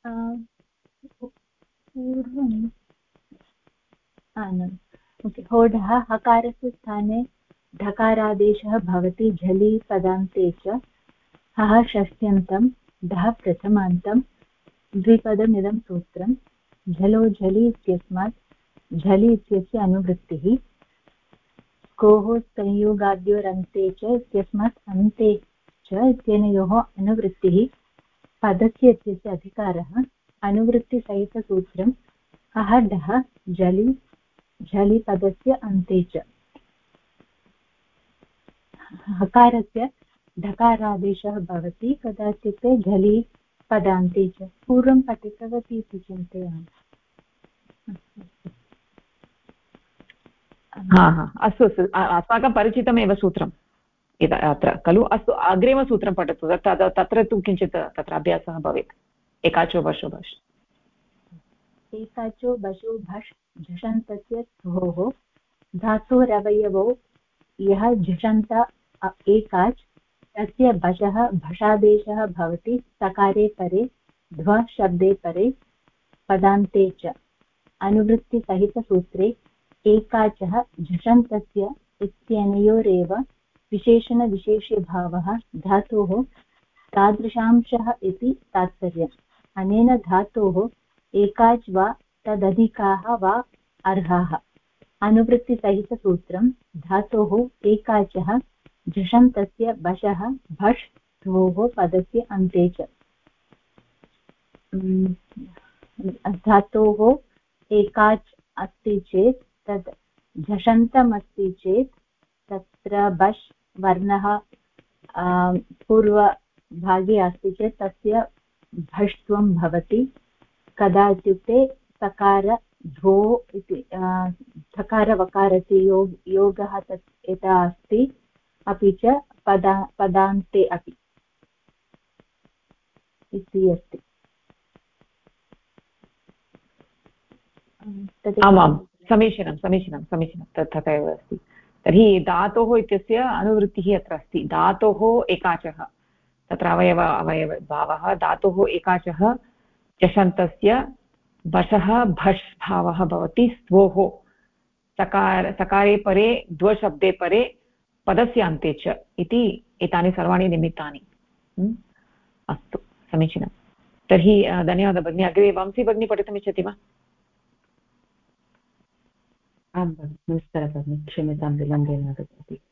होडः हकारस्य स्थाने ढकारादेशः भवति। झलि पदान्ते च हः षष्ट्यन्तं ढः प्रथमान्तं द्विपदमिदं सूत्रं। झलो झलि इत्यस्मात् झलि इत्यस्य अनुवृत्तिः, कोः संयोगाद्योरन्ते च इत्यस्मात् अन्ते च इत्यनयोः अनुवृत्तिः, पदस्य इत्यस्य अधिकारः। अनुवृत्तिसहितसूत्रम् अह ढः झलि झलि पदस्य अन्ते च। हकारस्य ढकारादेशः भवति कदा इत्युक्ते झलि पदान्ते च पूर्वं पठितवती इति चिन्तयामि। अस्तु अस्तु अस्माकं परिचितमेव सूत्रम् अत्र खलु। अस्तु अग्रिमसूत्रं पठतु। तत्र तु किञ्चित् तत्र अभ्यासः भवेत्। एकाचो बशो भष् एकाचो बशो भष् झषन्तस्य ध्वोः धातोरवयवो यः झषन्त एकाच् तस्य बशः भषादेशः भवति सकारे परे ध्व शब्दे परे पदान्ते च। अनुवृत्तिसहितसूत्रे एकाचः झषन्तस्य इत्यनयोरेव विशेषणविशेष्यभावः धातोः तादृशांशः इति तात्पर्यम्। अनेन धातोः एकाच् वा तदधिकाः वा अर्हाः। अनुवृत्तिसहितसूत्रं धातोः एकाचः झषन्तस्य बशः भष् ध्वोः पदस्य अन्ते च। धातोः एकाच् अस्ति चेत् तद् झषन्तमस्ति चेत् तत्र बश् वर्णः पूर्वभागे अस्ति चेत् तस्य भष्त्वं भवति। कदा इत्युक्ते सकार ध्वो इति धकारवकारस्य योगः तत् यथा अस्ति, अपि च पदान्ते अपि इति अस्ति। आमां समीचीनं समीचीनं समीचीनं तथा एव अस्ति। तर्हि धातोः इत्यस्य अनुवृत्तिः अत्र अस्ति। धातोः एकाचः तत्र अवयवभावः धातोः एकाचः झषन्तस्य बशः भष् भावः भवति स्त्वोः सकारे परे द्वशब्दे परे पदस्य अन्ते च इति एतानि सर्वाणि निमित्तानि। अस्तु समीचीनं। तर्हि धन्यवादः भगिनी। अग्रे वंशी भगिनी पठितुमिच्छति वा? आं नमस्कारः भगिनि, क्षम्यतां विलम्बेन आगतवती।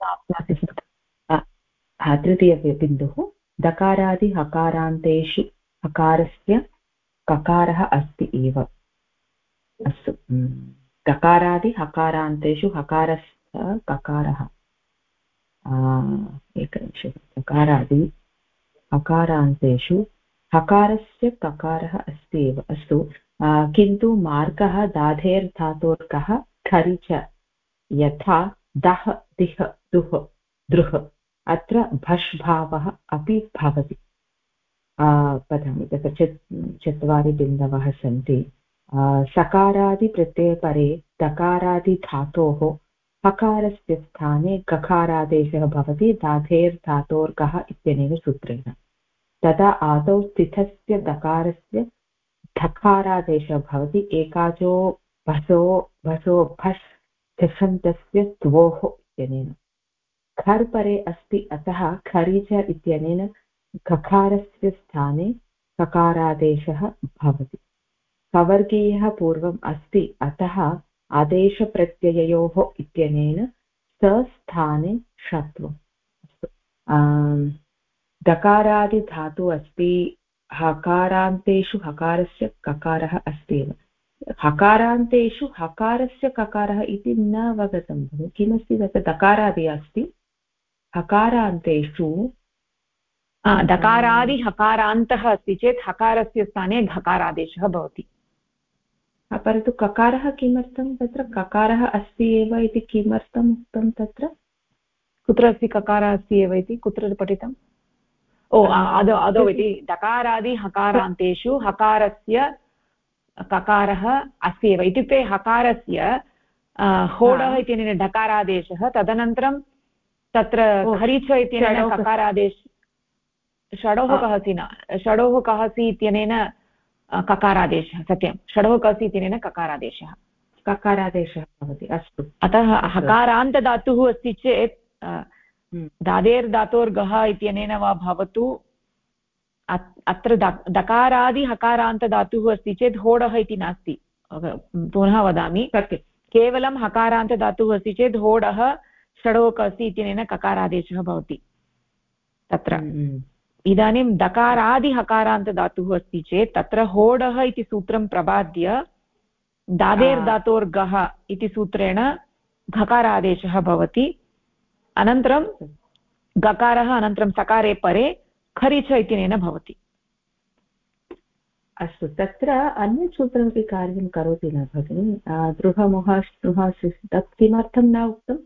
तृतीयबिन्दुः दकारादि हकारान्तेषु हकारस्य ककारः अस्ति एव। अस्तु, दकारादि हकारान्तेषु हकारस्य ककारः एकनिमिषं। दकारादि हकारान्तेषु हकारस्य ककारः अस्ति एव। अस्तु, किन्तु मार्गः दाधेर्धातोर्कः खरि च यथा दः दिः दुः दृः अत्र भष् भावः अपि भवति। वदामि तत्र चत्वारि बिन्दवः सन्ति। सकारादिप्रत्ययपरे दकारादिधातोः हकारस्य स्थाने ककारादेशः भवति दाधेर्धातोर्कः इत्यनेन सूत्रेण। तदा आदौ स्थितस्य दकारस्य धकारादेशः भवति। एकाचो भसो भष् झषन्तस्य त्वोः इत्यनेन। खर् परे अस्ति, अतः खरिच इत्यनेन ककारस्य स्थाने ककारादेशः भवति। कवर्गीयः पूर्वम् अस्ति, अतः आदेशप्रत्यययोः इत्यनेन स्थाने षत्वम्। दकारादिधातु अस्ति, हकारान्तेषु हकारस्य ककारः अस्ति एव। हकारान्तेषु हकारस्य ककारः इति न अवगतं भवति। किमस्ति तत्र? दकारादि अस्ति, हकारान्तेषु दकारादि हकारान्तः अस्ति चेत् हकारस्य स्थाने घकारादेशः भवति। परन्तु ककारः किमर्थं तत्र? ककारः अस्ति एव इति किमर्थम् उक्तं तत्र? कुत्र अस्ति ककारः अस्ति एव इति? कुत्र पठितम्? आदौ इति दकारादि हकारान्तेषु हकारस्य ककारः अस्ति एव इत्युक्ते हकारस्य होडः इत्यनेन ढकारादेशः, तदनन्तरं तत्र खरिच इत्यनेन ककारादेश षडोः कहसि न षडोः कहसि इत्यनेन ककारादेशः। सत्यं, षडोः कहसि इत्यनेन ककारादेशः भवति। अस्तु, अतः हकारान्तधातुः अस्ति चेत् दादेर्धातोर्गः इत्यनेन वा भवतु। अत्र दकारादि हकारान्तधातुः अस्ति चेत् होडः इति नास्ति। पुनः वदामि, केवलं हकारान्तधातुः अस्ति चेत् होडः षडोकसि इत्यनेन ककारादेशः भवति तत्र। इदानीं दकारादि हकारान्तधातुः अस्ति चेत् तत्र होडः इति सूत्रं प्रबाद्य दादेर्धातोर्गः इति सूत्रेण घकारादेशः भवति। अनन्तरं गकारः अनन्तरं सकारे परे खरिच इत्यनेन भवति। अस्तु, तत्र अन्यत् सूत्रमपि कार्यं करोति न भगिनि? दृढमुह स्पृह तत् किमर्थं न उक्तं?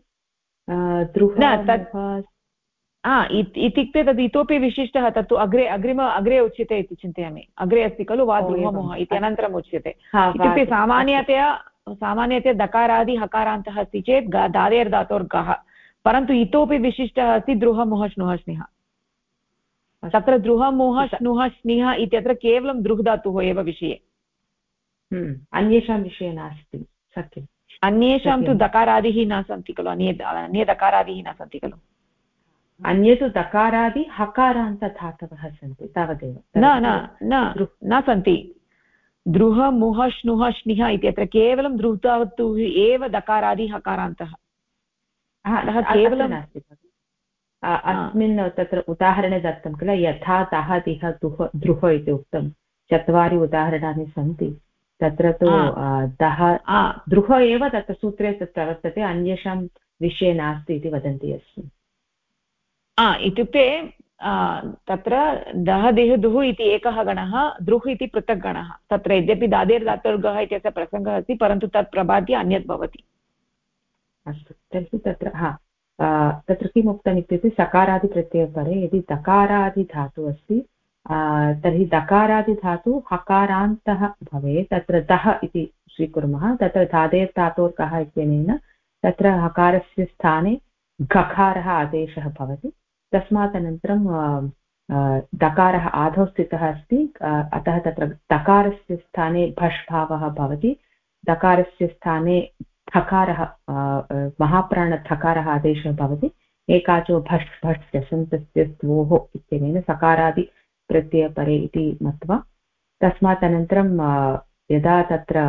इत्युक्ते तद् इतोपि विशिष्टः, तत्तु अग्रे उच्यते इति चिन्तयामि। अग्रे अस्ति खलु वा दृढमुह इति अनन्तरम् उच्यते। इत्युक्ते सामान्यतया दकारादि हकारान्तः अस्ति चेत् दादेर्धातोर्गः, परन्तु इतोपि विशिष्टः अस्ति दृढमुह स्नुह स्निः। तत्र दृढमुह स्नुह स्निः इत्यत्र केवलं दृह् धातुः एव विषये, अन्येषां विषये नास्ति। सत्यम्, अन्येषां तु दकारादिः न सन्ति खलु, अन्ये दकारादिः न सन्ति खलु। अन्ये तु दकारादि हकारान्तधातवः सन्ति तावदेव। न सन्ति। दृह मुह श्नुह स्निः इत्यत्र केवलं दृह् धातुः एव दकारादि हकारान्तः, केवलं नास्ति। अस्मिन् तत्र उदाहरणे दत्तं किल, यथा दः दिह दृह इति उक्तं, 4 उदाहरणानि सन्ति। तत्र तु दः दृह एव तत्र सूत्रे तत् प्रवर्तते, अन्येषां विषये नास्ति इति वदन्ति अस्मि। इत्युक्ते तत्र दः दिह दुः इति एकः गणः, दृह् इति पृथक् गणः। तत्र यद्यपि दादेर्धातुर्गः इत्यस्य प्रसङ्गः अस्ति, परन्तु तत् प्रबाद्य अन्यत् भवति। अस्तु, तर्हि तत्र किम् उक्तम् इत्युक्ते सकारादिप्रत्ययपरे यदि दकारादिधातुः अस्ति तर्हि दकारादिधातु हकारान्तः भवेत्। तत्र दः इति स्वीकुर्मः, तत्र दादेर्धातोर्कः इत्यनेन तत्र हकारस्य स्थाने गकारः आदेशः भवति। तस्मात् अनन्तरं दकारः आदौ स्थितः अस्ति, अतः तत्र दकारस्य स्थाने भष् भावः भवति। दकारस्य स्थाने थकारः महाप्राणथकारः आदेशः भवति। एकाचो भष् भष् व्यसन्तस्य स्तोः इत्यनेन सकारादि प्रत्ययपरे इति मत्वा, तस्मात् अनन्तरं यदा तत्र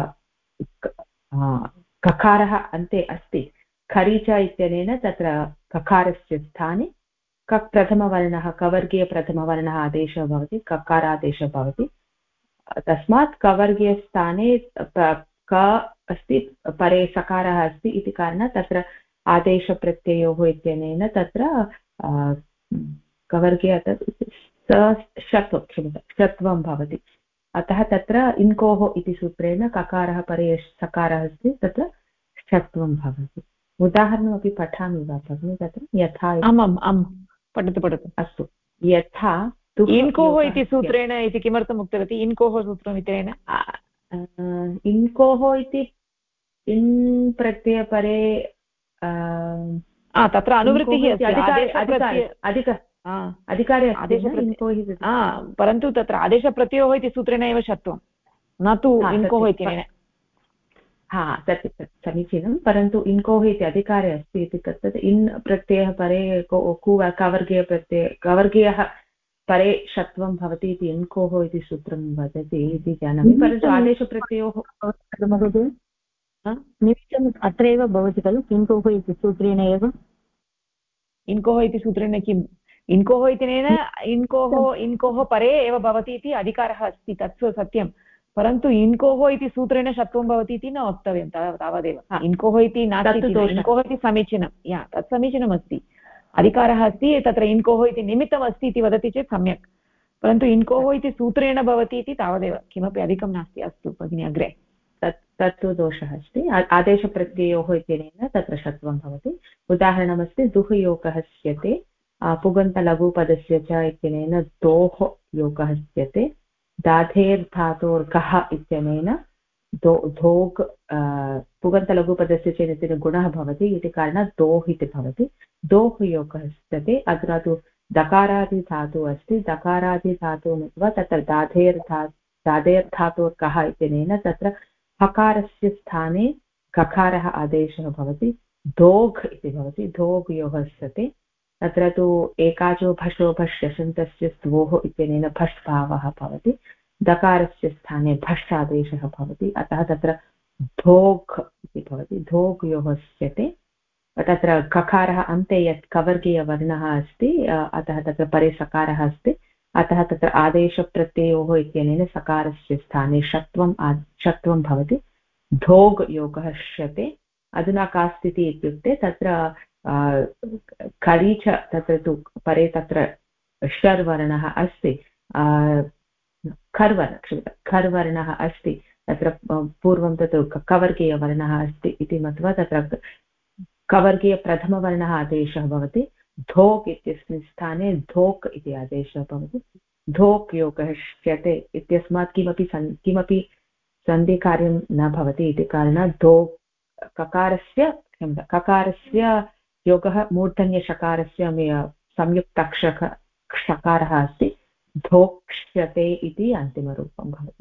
ककारः अन्ते अस्ति, खरीच इत्यनेन तत्र ककारस्य स्थाने कक् प्रथमवर्णः, कवर्गीयप्रथमवर्णः आदेशः भवति, ककारादेशः भवति। तस्मात् कवर्गीयस्थाने क अस्ति, परे सकारः अस्ति इति कारणात् तत्र आदेशप्रत्ययोः इत्यनेन तत्र कवर्गे षत्वं भवति। अतः तत्र इन्कोः इति सूत्रेण ककारः परे सकारः अस्ति, तत्र षत्वं भवति। उदाहरणमपि पठामि वा भगिनि? तत्र यथा पठतु। अस्तु, यथा इन्कोः इति सूत्रेण इति किमर्थम् उक्तवती? इन्कोः सूत्रम् इत्यनेन इन्कोः इति इन् प्रत्ययपरे तत्र अनुवृत्तिः अधिकारे परन्तु तत्र आदेशप्रत्ययोः इति सूत्रेण एव षत्वं, न तु इन्कोः इत्यनेन। सत्यं, समीचीनं। परन्तु इन्कोः इति अधिकारे अस्ति इति तत् इन् प्रत्ययः परे कवर्गीयः परे षत्वं भवति इति इन्कोः इति सूत्रं वदति इति जानामि, परन्तु आदेशप्रत्ययोः निमित्तम् अत्रैव भवति खलु, इन्कोः इति सूत्रेण एव। इन्कोः इति सूत्रेण किम्? इन्कोः इत्यनेन इन्कोः परे एव भवति इति अधिकारः अस्ति, तत्तु सत्यं, परन्तु इन्कोः इति सूत्रेण षत्वं भवति इति न वक्तव्यं तावदेव। इन्कोः इति नास्ति, इन्कोः इति समीचीनं, तत् समीचीनमस्ति, अधिकारः अस्ति, तत्र इन्कोः इति निमित्तम् अस्ति इति वदति चेत् सम्यक्, परन्तु इन्कोः इति सूत्रेण भवति इति तावदेव, किमपि अधिकं नास्ति। अस्तु भगिनि, अग्रे। तत्तु दोषः अस्ति। आदेशप्रत्ययोः इत्यनेन तत्र षत्वं भवति। उदाहरणमस्ति दुः योगः स्यते, पुगन्तलघुपदस्य च इत्यनेन दोः योगः स्यते। दाधेर्धातोर्गः इत्यनेन धोग् पुगन्तलघुपदस्य च इत्यनेन गुणः भवति इति कारणात् दोः इति भवति। दोः योगः स्यते। अत्र तु दकारादिधातुः अस्ति, दकारादिधातुः मित्वा तत्र दाधेर्धातोर्गः इत्यनेन तत्र हकारस्य स्थाने ककारः आदेशः भवति, धोग् इति भवति। धोग् योगः स्यते। तत्र तु एकाचो भषो भष् यशन्तस्य स्तोः इत्यनेन भष् भावः भवति, दकारस्य स्थाने भष् आदेशः भवति, अतः तत्र धोग् इति भवति। धोग् योगः स्यते। तत्र ककारः अन्ते यत् कवर्गीयवर्णः अस्ति, अतः तत्र परे सकारः अस्ति, अतः तत्र आदेशप्रत्ययोः इत्यनेन सकारस्य स्थाने षत्वं भवति। धोग् योगः श्यते। अधुना का स्थितिः इत्युक्ते तत्र खरीच तत्र तु परे तत्र षर्वर्णः अस्ति, खर्वर्णः अस्ति तत्र पूर्वं तत् कवर्गीयवर्णः अस्ति इति मत्वा तत्र कवर्गीयप्रथमवर्णः आदेशः भवति धोक् इत्यस्मिन् स्थाने धोक् इति आदेशः भवति धोक् योगश्यते इत्यस्मात् किमपि सन्धिकार्यं न भवति इति कारणात् धोक् ककारस्य योगः मूर्धन्यषकारस्य संयुक्तक्षकारः अस्ति धोक्ष्यते इति अन्तिमरूपं भवति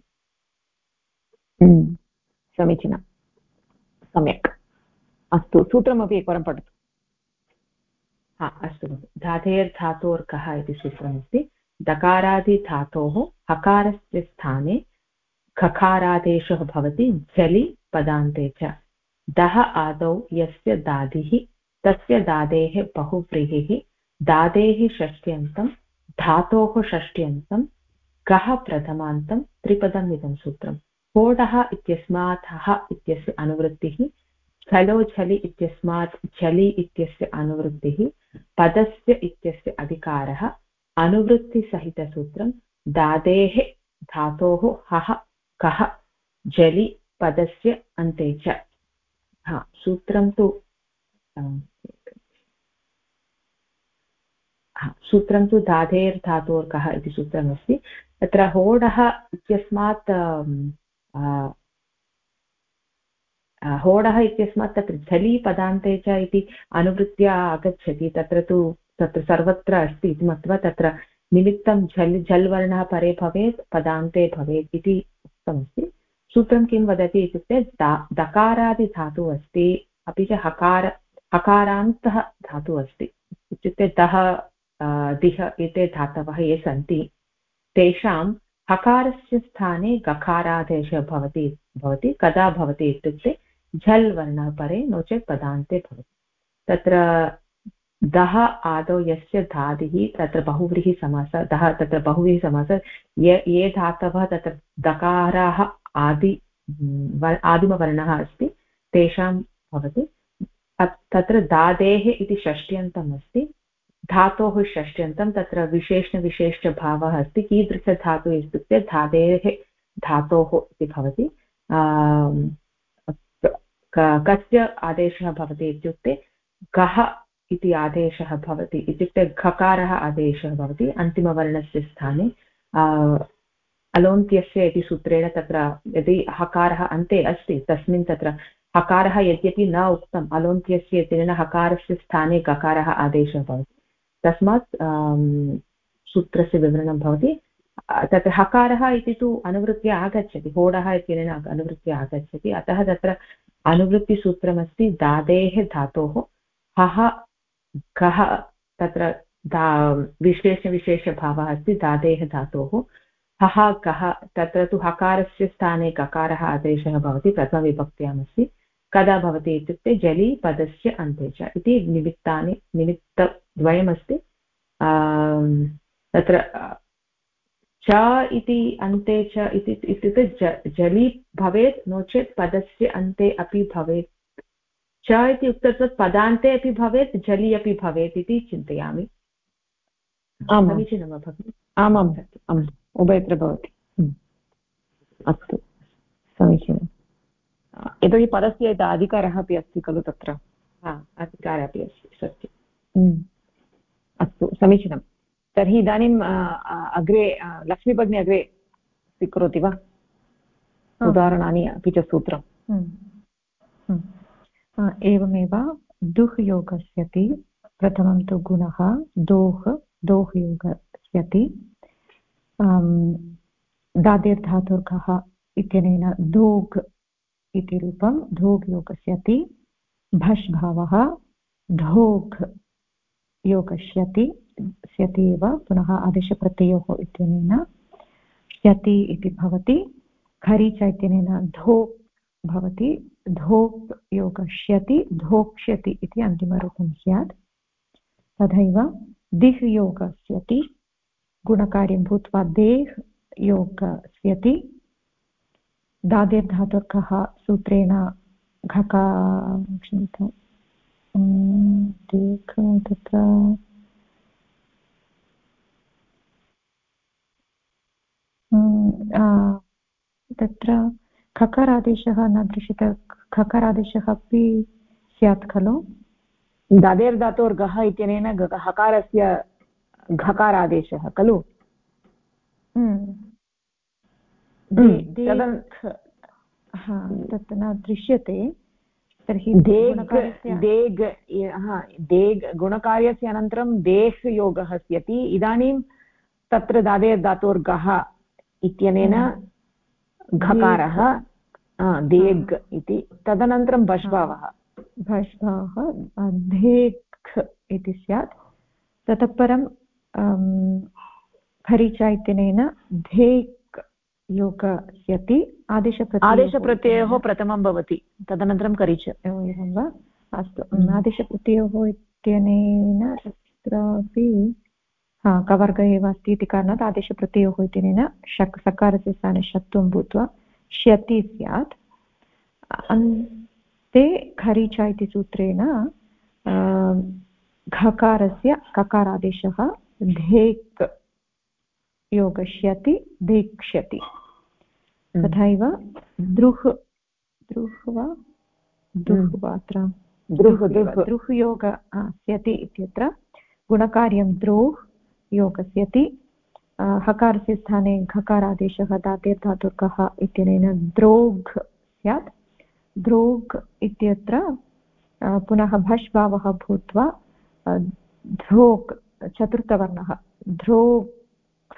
समीचीनं सम्यक् अस्तु सूत्रमपि एकवारं पठतु अस्तु धातेर्धातोर्कः इति सूत्रमस्ति दकारादिधातोः हकारस्य स्थाने खकारादेशः भवति झलि पदान्ते च दः आदौ यस्य दादिः तस्य दादेः बहुव्रीहिः दादेः षष्ट्यन्तं धातोः षष्ट्यन्तं कः प्रथमान्तं त्रिपदम् इदं सूत्रम् होडः इत्यस्मात् हः इत्यस्य अनुवृत्तिः झलो झलि इत्यस्मात् झलि इत्यस्य अनुवृत्तिः पदस्य इत्यस्य अधिकारः अनुवृत्तिसहितसूत्रं दादेः धातोः हः कः झलि पदस्य अन्ते च सूत्रं तु दाधेर्धातोर्कः इति सूत्रमस्ति तत्र होडः इत्यस्मात् होडः इत्यस्मात् तत्र झलि पदान्ते च इति अनुवृत्त्या आगच्छति तत्र सर्वत्र अस्ति इति मत्वा तत्र निमित्तं झल् वर्णः परे भवेत् पदान्ते भवेत् इति उक्तमस्ति सूत्रं किं वदति इत्युक्ते दकारादिधातुः अस्ति अपि च हकारान्तः धातुः अस्ति इत्युक्ते दः दिह एते धातवः ये सन्ति तेषां हकारस्य स्थाने गकारादेशः भवति कदा भवति इत्युक्ते झल् वर्णः परे नो चेत् पदान्ते भवति तत्र दः आदौ यस्य धादिः तत्र बहुव्रीहिसमासः दः तत्र बहुव्रीहिसमासः ये धातवः तत्र दकाराः आदिमवर्णः अस्ति तेषां भवति तत्र दादेः इति षष्ट्यन्तम् अस्ति धातोः षष्ट्यन्तं तत्र विशेषभावः अस्ति कीदृशधातुः इत्युक्ते धादेः धातोः इति भवति कस्य आदेशः भवति इत्युक्ते गः इति आदेशः भवति इत्युक्ते घकारः आदेशः भवति अन्तिमवर्णस्य स्थाने अलोन्त्यस्य इति सूत्रेण तत्र यदि हकारः अन्ते अस्ति तस्मिन् तत्र हकारः यद्यपि न उक्तम् अलोन्त्यस्य इत्यनेन हकारस्य स्थाने गकारः आदेशः भवति तस्मात् सूत्रस्य विवरणं भवति तत्र हकारः इति तु अनुवृत्त्या आगच्छति होडः इत्यनेन अनुवृत्त्या आगच्छति अतः तत्र अनुवृत्तिसूत्रमस्ति दादेः धातोः हः गः तत्र विशेषभावः अस्ति दादेः धातोः हः गः तत्र तु हकारस्य स्थाने गकारः आदेशः भवति प्रथमविभक्त्यामस्ति कदा भवति इत्युक्ते जलि पदस्य अन्ते च इति निमित्तद्वयमस्ति तत्र च इति अन्ते च इत्युक्ते जलि भवेत् नो चेत् पदस्य अन्ते अपि भवेत् च इति उक्तत्वात् पदान्ते अपि भवेत् जलि अपि भवेत् इति चिन्तयामि समीचीनं वा भगिनि आमाम् उभयत्र भवति अस्तु समीचीनं यतोहि पदस्य यत् अधिकारः अपि अस्ति खलु तत्र अधिकारः अपि अस्ति सत्यम् अस्तु समीचीनं तर्हि इदानीम् अग्रे लक्ष्मीभगिनी अग्रे स्वीकरोति वा उदाहरणानि अपि च सूत्रम् एवमेव दुह् योगस्यति प्रथमं तु गुणः दोह् योगस्यति दादिर्धातुर्कः इत्यनेन दोग् इति रूपं धोग् योगस्यति भष् भावः धोग् योगस्यति स्यति एव पुनः आदेशप्रत्ययोः इत्यनेन स्यति इति भवति खरि च इत्यनेन धोक् भवति धोक् योगस्यति धोक्ष्यति इति अन्तिमरूपं स्यात् तथैव दिह् योगस्यति गुणकार्यं भूत्वा देह् योगस्यति दादिर्धातुर्कः सूत्रेण तत्र तत्र खकारादेशः न दृश्यते खकारादेशः अपि स्यात् खलु दादेर्धातोर्गः इत्यनेन हकारस्य घकारादेशः खलु तत् न दृश्यते तर्हि देग् गुणकार्यस्य अनन्तरं देह् योगः स्यति इदानीं तत्र दादेर्धातोर्गः इत्यनेन घकारः देग् इति तदनन्तरं भष्भावः धेक् इति स्यात् ततः परं खरीचा इत्यनेन धेक् योगस्यति आदेशप्रत्ययोः प्रथमं भवति तदनन्तरं करीच एवं वा अस्तु आदेशप्रत्ययोः इत्यनेन तत्रापि कवर्ग एव अस्ति इति कारणात् आदेशप्रत्ययोः इत्यनेन सकारस्य स्थाने षत्वं भूत्वा श्यति स्यात् अन्ते खरीचा इति सूत्रेण घकारस्य ककारादेशः धेक् योगश्यति धेक्ष्यति तथैव द्रुह् योग स्यति इत्यत्र गुणकार्यं द्रोह् योगस्यति हकारस्य स्थाने घकारादेशः दातेर्धातुर्गः इत्यनेन द्रोघ् स्यात् द्रोघ् इत्यत्र पुनः भष् भावः भूत्वा ध्रोक् चतुर्थवर्णः ध्रोक्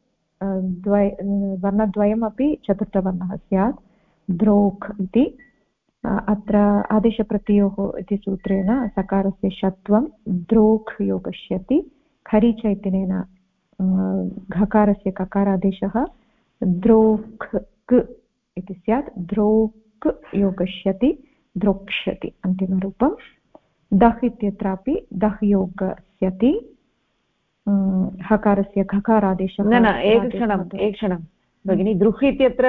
वर्णद्वयमपि चतुर्थवर्णः स्यात् द्रोक् इति अत्र आदेशप्रत्ययोः इति सूत्रेण सकारस्य षत्वं द्रोक् योगश्यति खरीच इत्यनेन घकारस्य ककारादेशः द्रोक् इति स्यात् द्रोक् योगश्यति द्रोक्ष्यति अन्तिमरूपं दह् इत्यत्रापि दह् योगस्यति हकारस्य घकारादेशः न एकक्षणं भगिनि दृह् इत्यत्र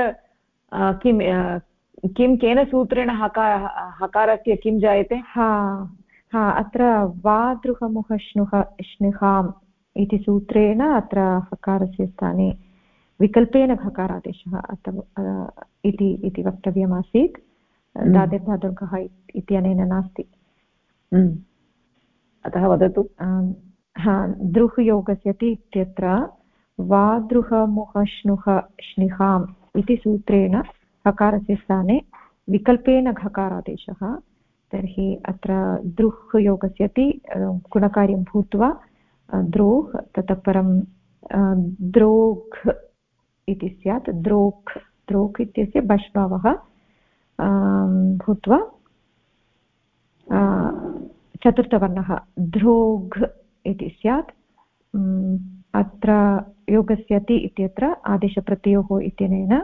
किं केन सूत्रेण हकारस्य किं जायते अत्र वा दृहमुह श्नुः श्निहाम् इति सूत्रेण अत्र हकारस्य स्थाने विकल्पेन घकारादेशः इति वक्तव्यमासीत् दादेर्धातुर्गः इत्यनेन नास्ति अतः वदतु दृह् योगस्यति इत्यत्र वा दृहमुह श्नुः श्निहाम् इति सूत्रेण हकारस्य स्थाने विकल्पेन घकारादेशः तर्हि अत्र दृह् योगस्यति गुणकार्यं भूत्वा द्रोह् ततः परं द्रोघ् इति स्यात् द्रोघ् इत्यस्य बष्भावः भूत्वा चतुर्थवर्णः ध्रोघ् इति स्यात् अत्र योगस्यति इत्यत्र आदेशप्रत्ययोः इत्यनेन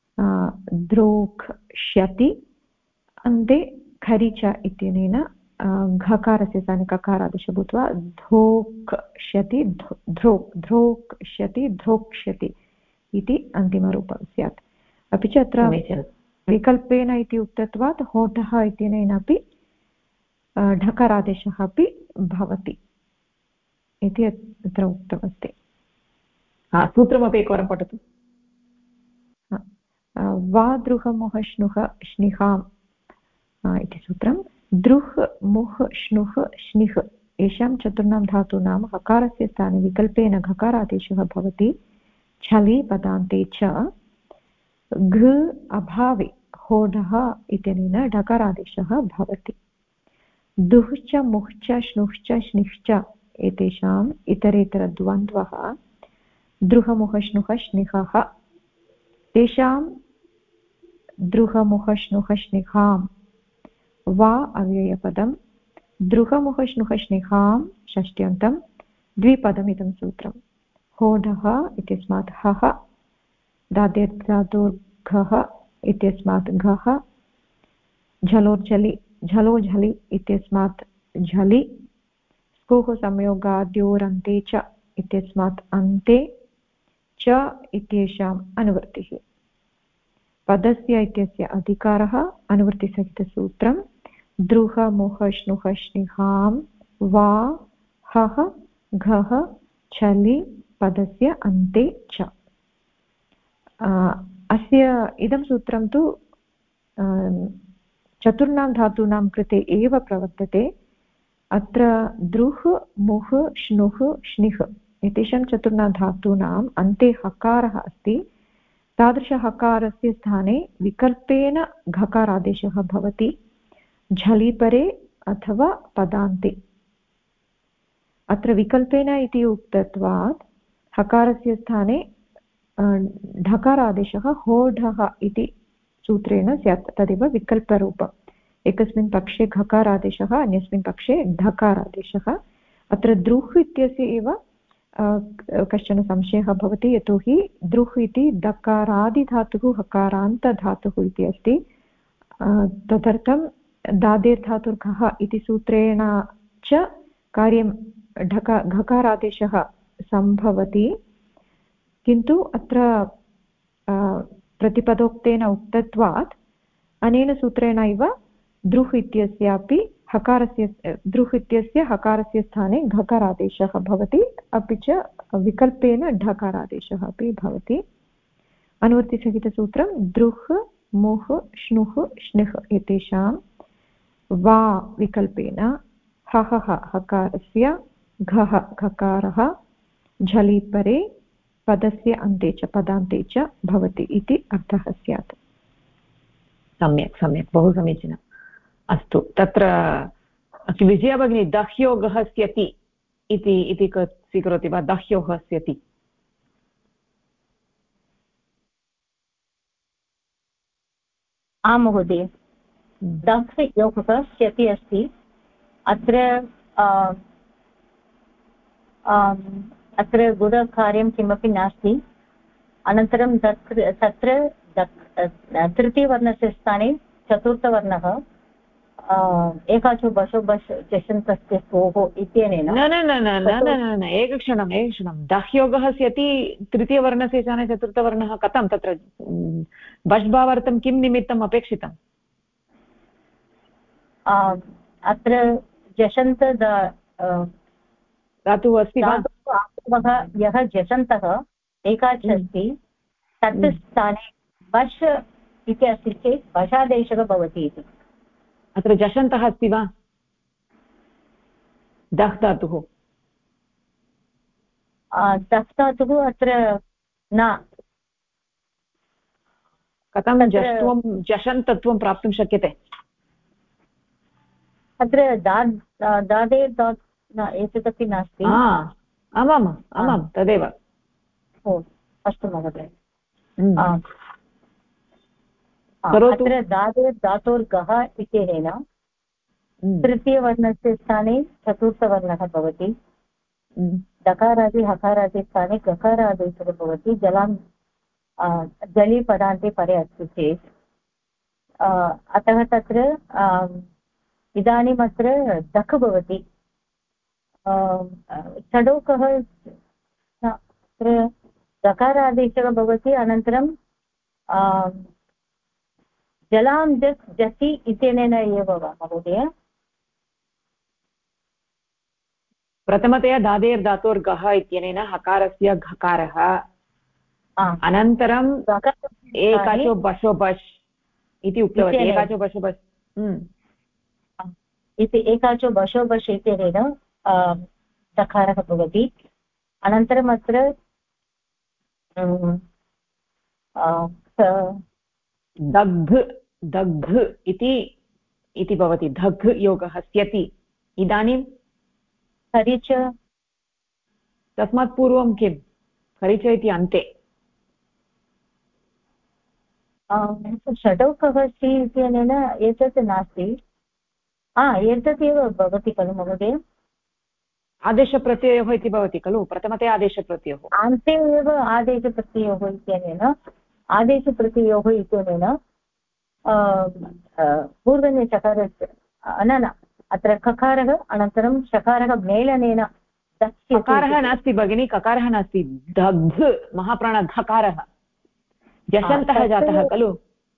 द्रोक्ष्यति अन्ते खरीच इत्यनेन घकारस्य स्थाने ककारादेशः भूत्वा धोक्ष्यति ध्रोक्ष्यति धोक्ष्यति इति अन्तिमरूपं स्यात् अपि च अत्र विकल्पेन इति उक्तत्वात् होठः इत्यनेन अपि ढकारादेशः अपि भवति इति अत्र उक्तमस्ति सूत्रमपि एकवारं पठतु वा दृहमुह श्नुः श्निहाम् इति सूत्रं दृह् मुह् श्नुः श्निः येषां चतुर्णां धातूनां हकारस्य स्थाने विकल्पेन घकारादेशः भवति छलि पदान्ते च घ अभावे होढः इत्यनेन ढकारादेशः भवति दुः च मुः च श्नुः च श्निः च एतेषाम् इतरेतरद्वन्द्वः दृहमुह श्नुः श्निहः तेषां दृहमुह श्नुः श्निहाम् वा अव्ययपदं दृहमुह श्नुः श्निहां षष्ट्यन्तं द्विपदमिदं सूत्रं होढः इत्यस्मात् हः दादेर्धातोर्घः इत्यस्मात् घः झलोर्झलि झलोझलि इत्यस्मात् झलि स्कुः संयोगाद्योरन्ते च इत्यस्मात् अन्ते च इत्येषाम् अनुवृत्तिः पदस्य इत्यस्य अधिकारः अनुवृत्तिसहितसूत्रं दृहमुह श्नुः श्निहां वा हः घः छलि पदस्य अन्ते च अस्य इदं सूत्रं तु चतुर्णां धातूनां कृते एव प्रवर्तते। अत्र दृः मुः श्नुः श्निः एतेषां चतुर्णां धातूनाम् अन्ते हकारः अस्ति। तादृशहकारस्य स्थाने विकल्पेन घकारादेशः भवति झलिपरे अथवा पदान्ते। अत्र विकल्पेन इति उक्तत्वात् हकारस्य स्थाने ढकारादेशः होढः इति सूत्रेण स्यात्। तदेव विकल्परूपम्। एकस्मिन् पक्षे घकारादेशः, अन्यस्मिन् पक्षे ढकारादेशः। अत्र दृह् इत्यस्य एव कश्चन संशयः भवति, यतोहि दृह् इति दकारादिधातुः हकारान्तधातुः इति अस्ति। तदर्थं दादेर्धातुर्घः इति सूत्रेण च कार्यं घकारादेशः सम्भवति। किन्तु अत्र प्रतिपदोक्तेन उक्तत्वात् अनेन सूत्रेण एव दृह् इत्यस्यापि दृह् इत्यस्य हकारस्य स्थाने घकारादेशः भवति, अपि च विकल्पेन ढकारादेशः अपि भवति। अनुवृत्तिसहितसूत्रं दृह् मुः श्नुः श्निः एतेषां वा विकल्पेन हहः हकारस्य घः घकारः झलिपरे पदस्य अन्ते च पदान्ते च भवति इति अर्थः स्यात्। सम्यक् सम्यक्, बहु समीचीनम्। अस्तु, तत्र विजया भगिनी दह्योगः स्यति इति स्वीकरोति वा? दह्योगः स्यति। आं महोदय, दह्योगः स्यति अस्ति। अत्र गुणकार्यं किमपि नास्ति। अनन्तरं तत्र तृतीयवर्णस्य स्थाने चतुर्थवर्णः एकाचो बशो बश् चषन्तस्य स्तोः इत्यनेन। न, एकक्षणं। दह्योगः स्यति तृतीयवर्णस्य स्थाने चतुर्थवर्णः कथं? तत्र बश् भावार्थं किं निमित्तम् अपेक्षितम्? अत्र जषन्त धातुः अस्ति वा? यः जषन्तः एकाच् अस्ति, तत् स्थाने बश् इति अस्ति चेत् बशादेशः भवति इति। अत्र जषन्तः अस्ति वा? दह् धातुः अत्र न। कथं जषन्तत्वं प्राप्तुं शक्यते? अत्र दादे एतदपि नास्ति। आमां तदेव। अस्तु महोदय। अत्र धातोर्गः इत्यनेन तृतीयवर्णस्य स्थाने चतुर्थवर्णः भवति। दकारादि हकारादि स्थाने गकारादेशः भवति। जलि पदान्ते परे अस्ति चेत् अतः तत्र इदानीम् अत्र दक् भवति। षडोकः अत्र दकारादेशः भवति। अनन्तरं जलां जसि इत्यनेन एव वा महोदय? प्रथमतया दादेर्धातोर्गः इत्यनेन हकारस्य घकारः, अनन्तरं एकाचो बशो बश् इति उक्तवती। एकाचो बशो बश् इति एकाचो बशो बश् इत्यनेन दकारः भवति। अनन्तरम् अत्र दग् इति भवति। धग् योगः स्यति। इदानीं खरिच, तस्मात् पूर्वं किं? खरिच इति अन्ते षडोकः अस्ति इत्यनेन एतत् नास्ति। एतत् एव भवति खलु महोदय? आदेशप्रत्ययोः इति भवति खलु? प्रथमतया आदेशप्रत्ययोः, अन्ते एव आदेशप्रत्ययोः इत्यनेन पूर्वने चकारस्य न अत्र ककारः अनन्तरं शकारः मेलनेन ककारः नास्ति भगिनी, ककारः नास्ति। दग् महाप्राणघकारः जषन्तः जातः खलु?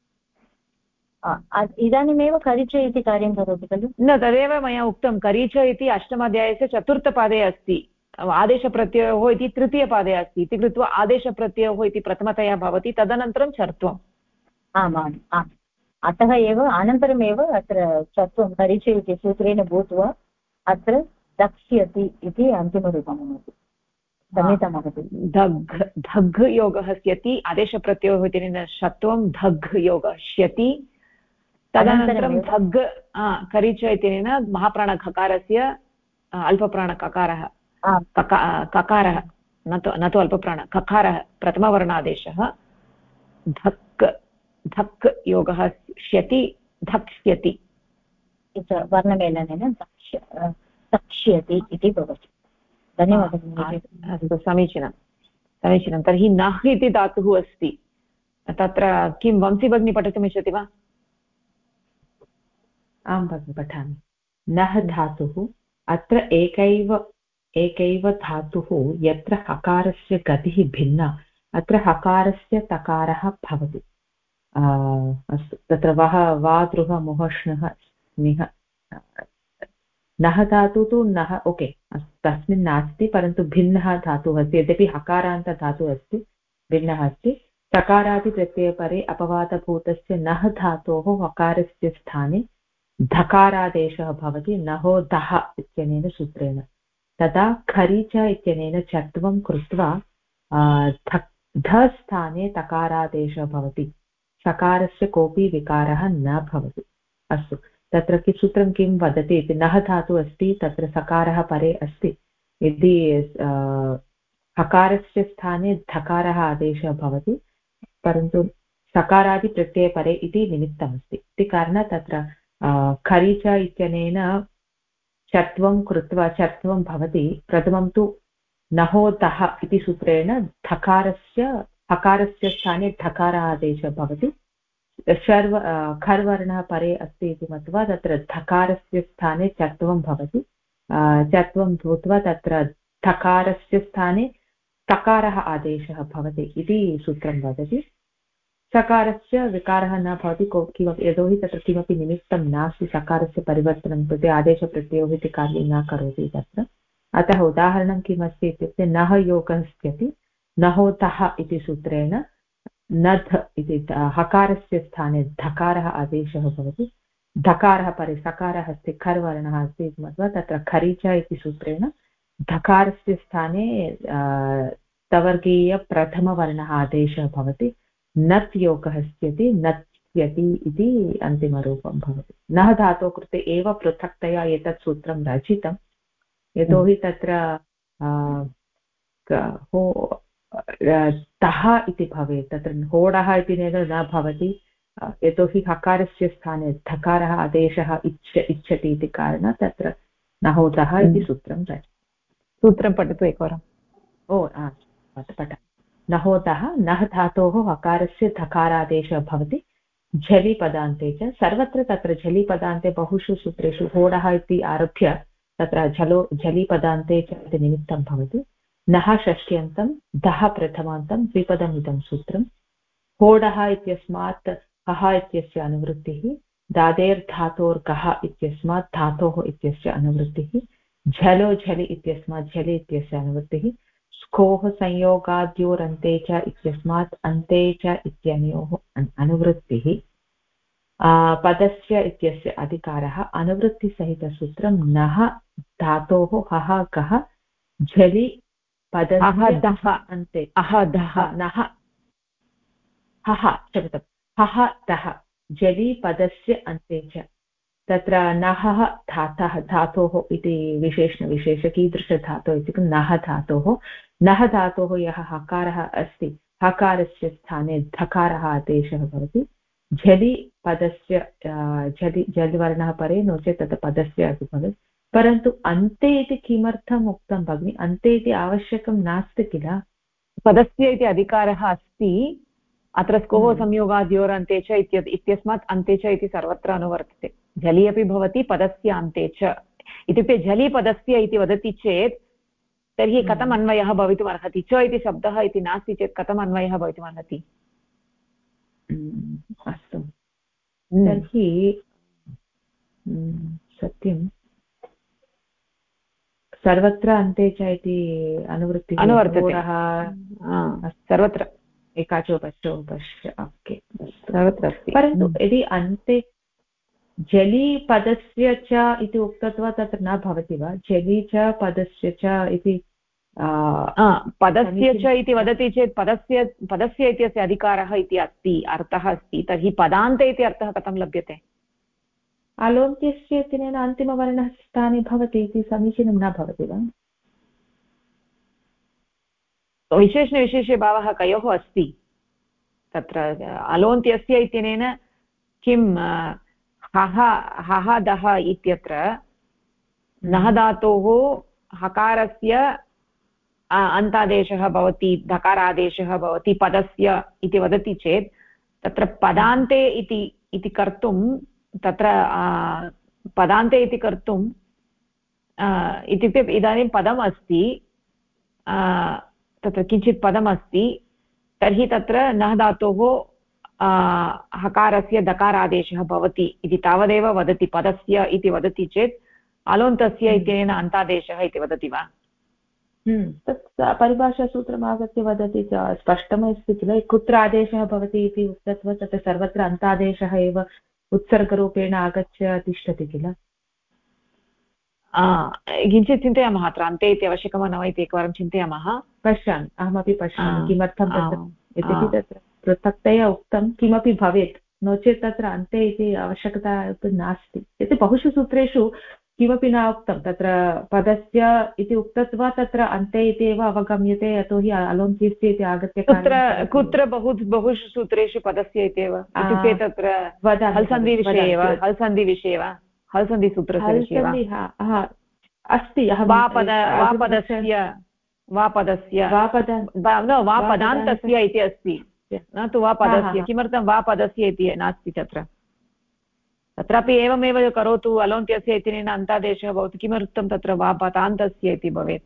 इदानीमेव करिच इति कार्यं करोति खलु? न, तदेव मया उक्तं। करीच इति अष्टमाध्यायस्य चतुर्थपादे अस्ति। आदेशप्रत्ययोः इति तृतीयपादे अस्ति इति कृत्वा आदेशप्रत्ययोः इति प्रथमतया भवति, तदनन्तरं चर्त्वम्। आमाम् आम्, अतः एव अनन्तरमेव अत्र चत्वं परिचय इति सूत्रेण भूत्वा अत्र दक्ष्यति इति अन्तिमरूपं भवति। क्षम्यतां महोदय, धग् धग् योगः स्यति, आदेशप्रत्ययोः इति षत्वं धग् योगः श्यति, तदनन्तरं धग् करिच इत्यनेन महाप्राणखकारस्य अल्पप्राणककारः ककारः न तु अल्पप्राण ककारः प्रथमवर्णादेशः धक् धक् योगः श्यति धक्ष्यति वर्णमेलनेन दक्ष्यति इति भवति। धन्यवादः। अस्तु, समीचीनं समीचीनं। तर्हि नः इति धातुः अस्ति, तत्र किं वंशी भगिनी पठितुमिच्छति वा? आं भगिनि पठामि। नः धातुः, अत्र एकैव धातुः यत्र हकारस्य गतिः भिन्ना, अत्र हकारस्य तकारः भवति। अस्तु, तत्र वः वा दृह मुहष्णः स्निः, नः धातु तु नः ओके तस्मिन् नास्ति, परन्तु भिन्नः धातुः अस्ति। यद्यपि हकारान्तधातुः अस्ति, भिन्नः अस्ति। सकारादिप्रत्ययपरे अपवादभूतस्य नः धातोः हकारस्य स्थाने धकारादेशः भवति नहोदः इत्यनेन सूत्रेण। तदा खरीच इत्यनेन चत्वं कृत्वा ध स्थाने तकारादेशः भवति, सकारस्य कोऽपि विकारः न भवति। अस्तु, तत्र सूत्रं किं वदति इति, नः धातुः अस्ति, तत्र सकारः परे अस्ति, यदि हकारस्य स्थाने धकारः आदेशः भवति, परन्तु सकारादिप्रत्ययपरे इति निमित्तमस्ति इति कारणात् तत्र खरीच इत्यनेन चत्वं कृत्वा चत्वं भवति। प्रथमं तु नहोदः इति सूत्रेण हकारस्य स्थाने धकार आदेशः भवति। खर्वर्णः परे अस्ति इति मत्वा तत्र धकारस्य स्थाने चत्वं भवति। चत्वं भूत्वा तत्र धकारस्य स्थाने तकारः आदेशः भवति इति सूत्रं वदति। सकारस्य विकारः न भवति किमपि, यतोहि तत्र किमपि निमित्तं नास्ति सकारस्य परिवर्तनं कृते, आदेशप्रत्ययोः इति कार्यं न करोति तत्र। अतः उदाहरणं किमस्ति इत्युक्ते नः योगः स्थितिः नहोतः इति सूत्रेण नध् इति हकारस्य स्थाने धकारः आदेशः भवति। धकारः परे सकारः अस्ति, खर्वर्णः अस्ति इति मत्वा तत्र खरीच इति सूत्रेण धकारस्य स्थाने तवर्गीयप्रथमवर्णः आदेशः भवति। नत् योगः स्थितिः नत्स्यति इति अन्तिमरूपं भवति। नः धातोः कृते एव पृथक्तया एतत् सूत्रं रचितं, यतोहि तत्र तः इति भवेत्, तत्र होडः इति न भवति, यतोहि हकारस्य स्थाने धकारः आदेशः इच्छति इति कारणात् तत्र नहोतः इति सूत्रं रचितं। सूत्रं पठतु एकवारम्। पठ नहोतः, नः धातोः हकारस्य धकारादेशः भवति झलि पदान्ते च। सर्वत्र तत्र झलि पदान्ते बहुषु सूत्रेषु होडः इति आरभ्य तत्र झलि पदान्ते च इति निमित्तं भवति। नः षष्ट्यन्तं, दः प्रथमान्तं, द्विपदमिदं सूत्रं। होडः इत्यस्मात् हः इत्यस्य अनुवृत्तिः, दादेर्धातोर्गः इत्यस्मात् धातोः इत्यस्य अनुवृत्तिः, झलो झलि इत्यस्मात् झलि इत्यस्य अनुवृत्तिः, स्कोः संयोगाद्योरन्ते च इत्यस्मात् अन्ते च इत्यनयोः अनुवृत्तिः। पदस्य इत्यस्य अधिकारः, अनुवृत्तिसहितसूत्रं नः धातोः हः गः झलि पदस्य अन्ते नः हः दः झलि पदस्य अन्ते च। तत्र नः धातोः इति विशेष कीदृशधातोः इत्युक्ते नः धातोः यः हकारः अस्ति, हकारस्य स्थाने धकारः आदेशः भवति। झलि पदस्य झलि वर्णः परे, नो चेत् तत् पदस्य अपि भवति। परन्तु अन्ते इति किमर्थम् उक्तं भगिनि? अन्ते इति आवश्यकं नास्ति किल? पदस्य इति अधिकारः अस्ति, अत्र स्कोः संयोगाद्योरन्ते च इत्यस्मात् अन्ते च इति सर्वत्र अनुवर्तते। झलि अपि भवति, पदस्य अन्ते च, इत्युक्ते झलि पदस्य इति वदति चेत् तर्हि कथम् अन्वयः भवितुमर्हति? च इति शब्दः इति नास्ति चेत् कथम् अन्वयः भवितुमर्हति? अस्तु, तर्हि सत्यं सर्वत्र अन्ते च इति अनुवृत्तिः सर्वत्र एकाचो पश्चो पश्य ओके सर्वत्र अस्ति। परन्तु यदि अन्ते जली पदस्य च इति उक्तत्वा तत्र न भवति वा? जली च पदस्य च इति पदस्य च इति वदति चेत् पदस्य इत्यस्य अधिकारः इति अस्ति, अर्थः अस्ति, तर्हि पदान्ते इति अर्थः कथं लभ्यते? अलोन्त्यस्य इत्यनेन अन्तिमवर्णः स्थाने भवति इति समीचीनं न भवति वा? विशेषणविशेषभावः कयोः अस्ति तत्र? अलोन्त्यस्य इत्यनेन किं हः दः इत्यत्र नः धातोः हकारस्य अन्तादेशः भवति, धकारादेशः भवति पदस्य इति वदति चेत् तत्र पदान्ते इति कर्तुं तत्र पदान्ते इति कर्तुं इत्युक्ते इदानीं पदम् अस्ति, तत्र किञ्चित् पदम् अस्ति, तर्हि तत्र नः धातोः हकारस्य दकारादेशः भवति इति तावदेव वदति पदस्य इति वदति चेत् अलोन्तस्य इत्यनेन अन्तादेशः इति वदति वा? तत् परिभाषासूत्रम् आगत्य वदति स्पष्टमस्ति किल, कुत्र आदेशः भवति इति उक्तत्वा तत्र सर्वत्र अन्तादेशः एव उत्सर्गरूपेण आगत्य तिष्ठति किल। किञ्चित् चिन्तयामः अत्र अन्ते इति आवश्यकं न वा इति एकवारं चिन्तयामः। पश्यामि, अहमपि पश्यामि किमर्थं तत्र, यद्यपि तत्र पृथक्तया उक्तं किमपि भवेत्, नो चेत् तत्र अन्ते इति आवश्यकता नास्ति। यत् बहुषु सूत्रेषु किमपि न उक्तं, तत्र पदस्य इति उक्तत्वा तत्र अन्ते इति एव अवगम्यते, यतोहि अलोन्त्यस्य इति आगत्य कुत्र बहुषु सूत्रेषु पदस्य इत्येव इत्युक्ते तत्र हल्सन्धिविषये वा, हल्सन्धिविषये वा, हल्सन्धिसूत्रस्य विषये वा अस्ति? वापदान्तस्य इति अस्ति, न तु वा पदस्य। किमर्थं वा पदस्य इति नास्ति तत्र? तत्रापि एवमेव करोतु, अलोन्त्यस्य इत्यनेन अन्तादेशः भवति, किमर्थं तत्र वा पदान्तस्य इति भवेत्?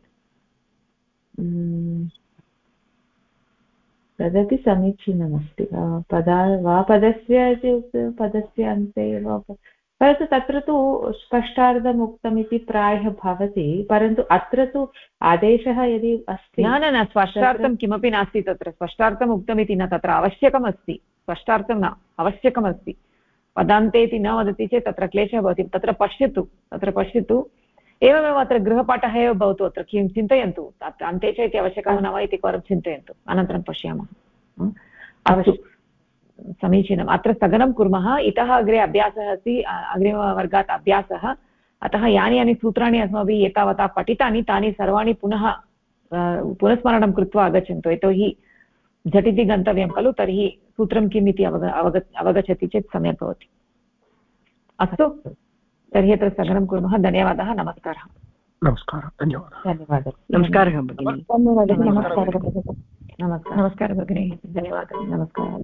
तदपि समीचीनमस्ति। वा पदस्य इत्युक्ते पदस्य अन्ते एव, परन्तु तत्र तु स्पष्टार्थम् उक्तमिति प्रायः भवति, परन्तु अत्र तु आदेशः यदि अस्ति न स्पष्टार्थं किमपि नास्ति तत्र। स्पष्टार्थम् उक्तमिति न, तत्र आवश्यकमस्ति, स्पष्टार्थं न आवश्यकमस्ति। पदान्ते इति न वदति चेत् तत्र क्लेशः भवति। तत्र पश्यतु एवमेव अत्र गृहपाठः एव भवतु, अत्र किं चिन्तयन्तु, अन्ते च इति आवश्यकः न वा इति एकवारं चिन्तयन्तु, अनन्तरं पश्यामः। अस्तु, समीचीनम्। अत्र स्थगनं कुर्मः। इतः अग्रे अभ्यासः अस्ति, अग्रिमवर्गात् अभ्यासः। अतः यानि सूत्राणि अस्माभिः एतावता पठितानि तानि सर्वाणि पुनस्मरणं कृत्वा आगच्छन्तु, यतोहि झटिति गन्तव्यं खलु, तर्हि सूत्रं किम् इति अवगच्छति चेत् सम्यक् भवति। अस्तु, तर्हि अत्र स्थगनं कुर्मः। धन्यवादः, नमस्कारः। धन्यवादः। नमस्कारः भगिनी। धन्यवादः। नमस्कारः भगिनी, धन्यवादः, नमस्कारः।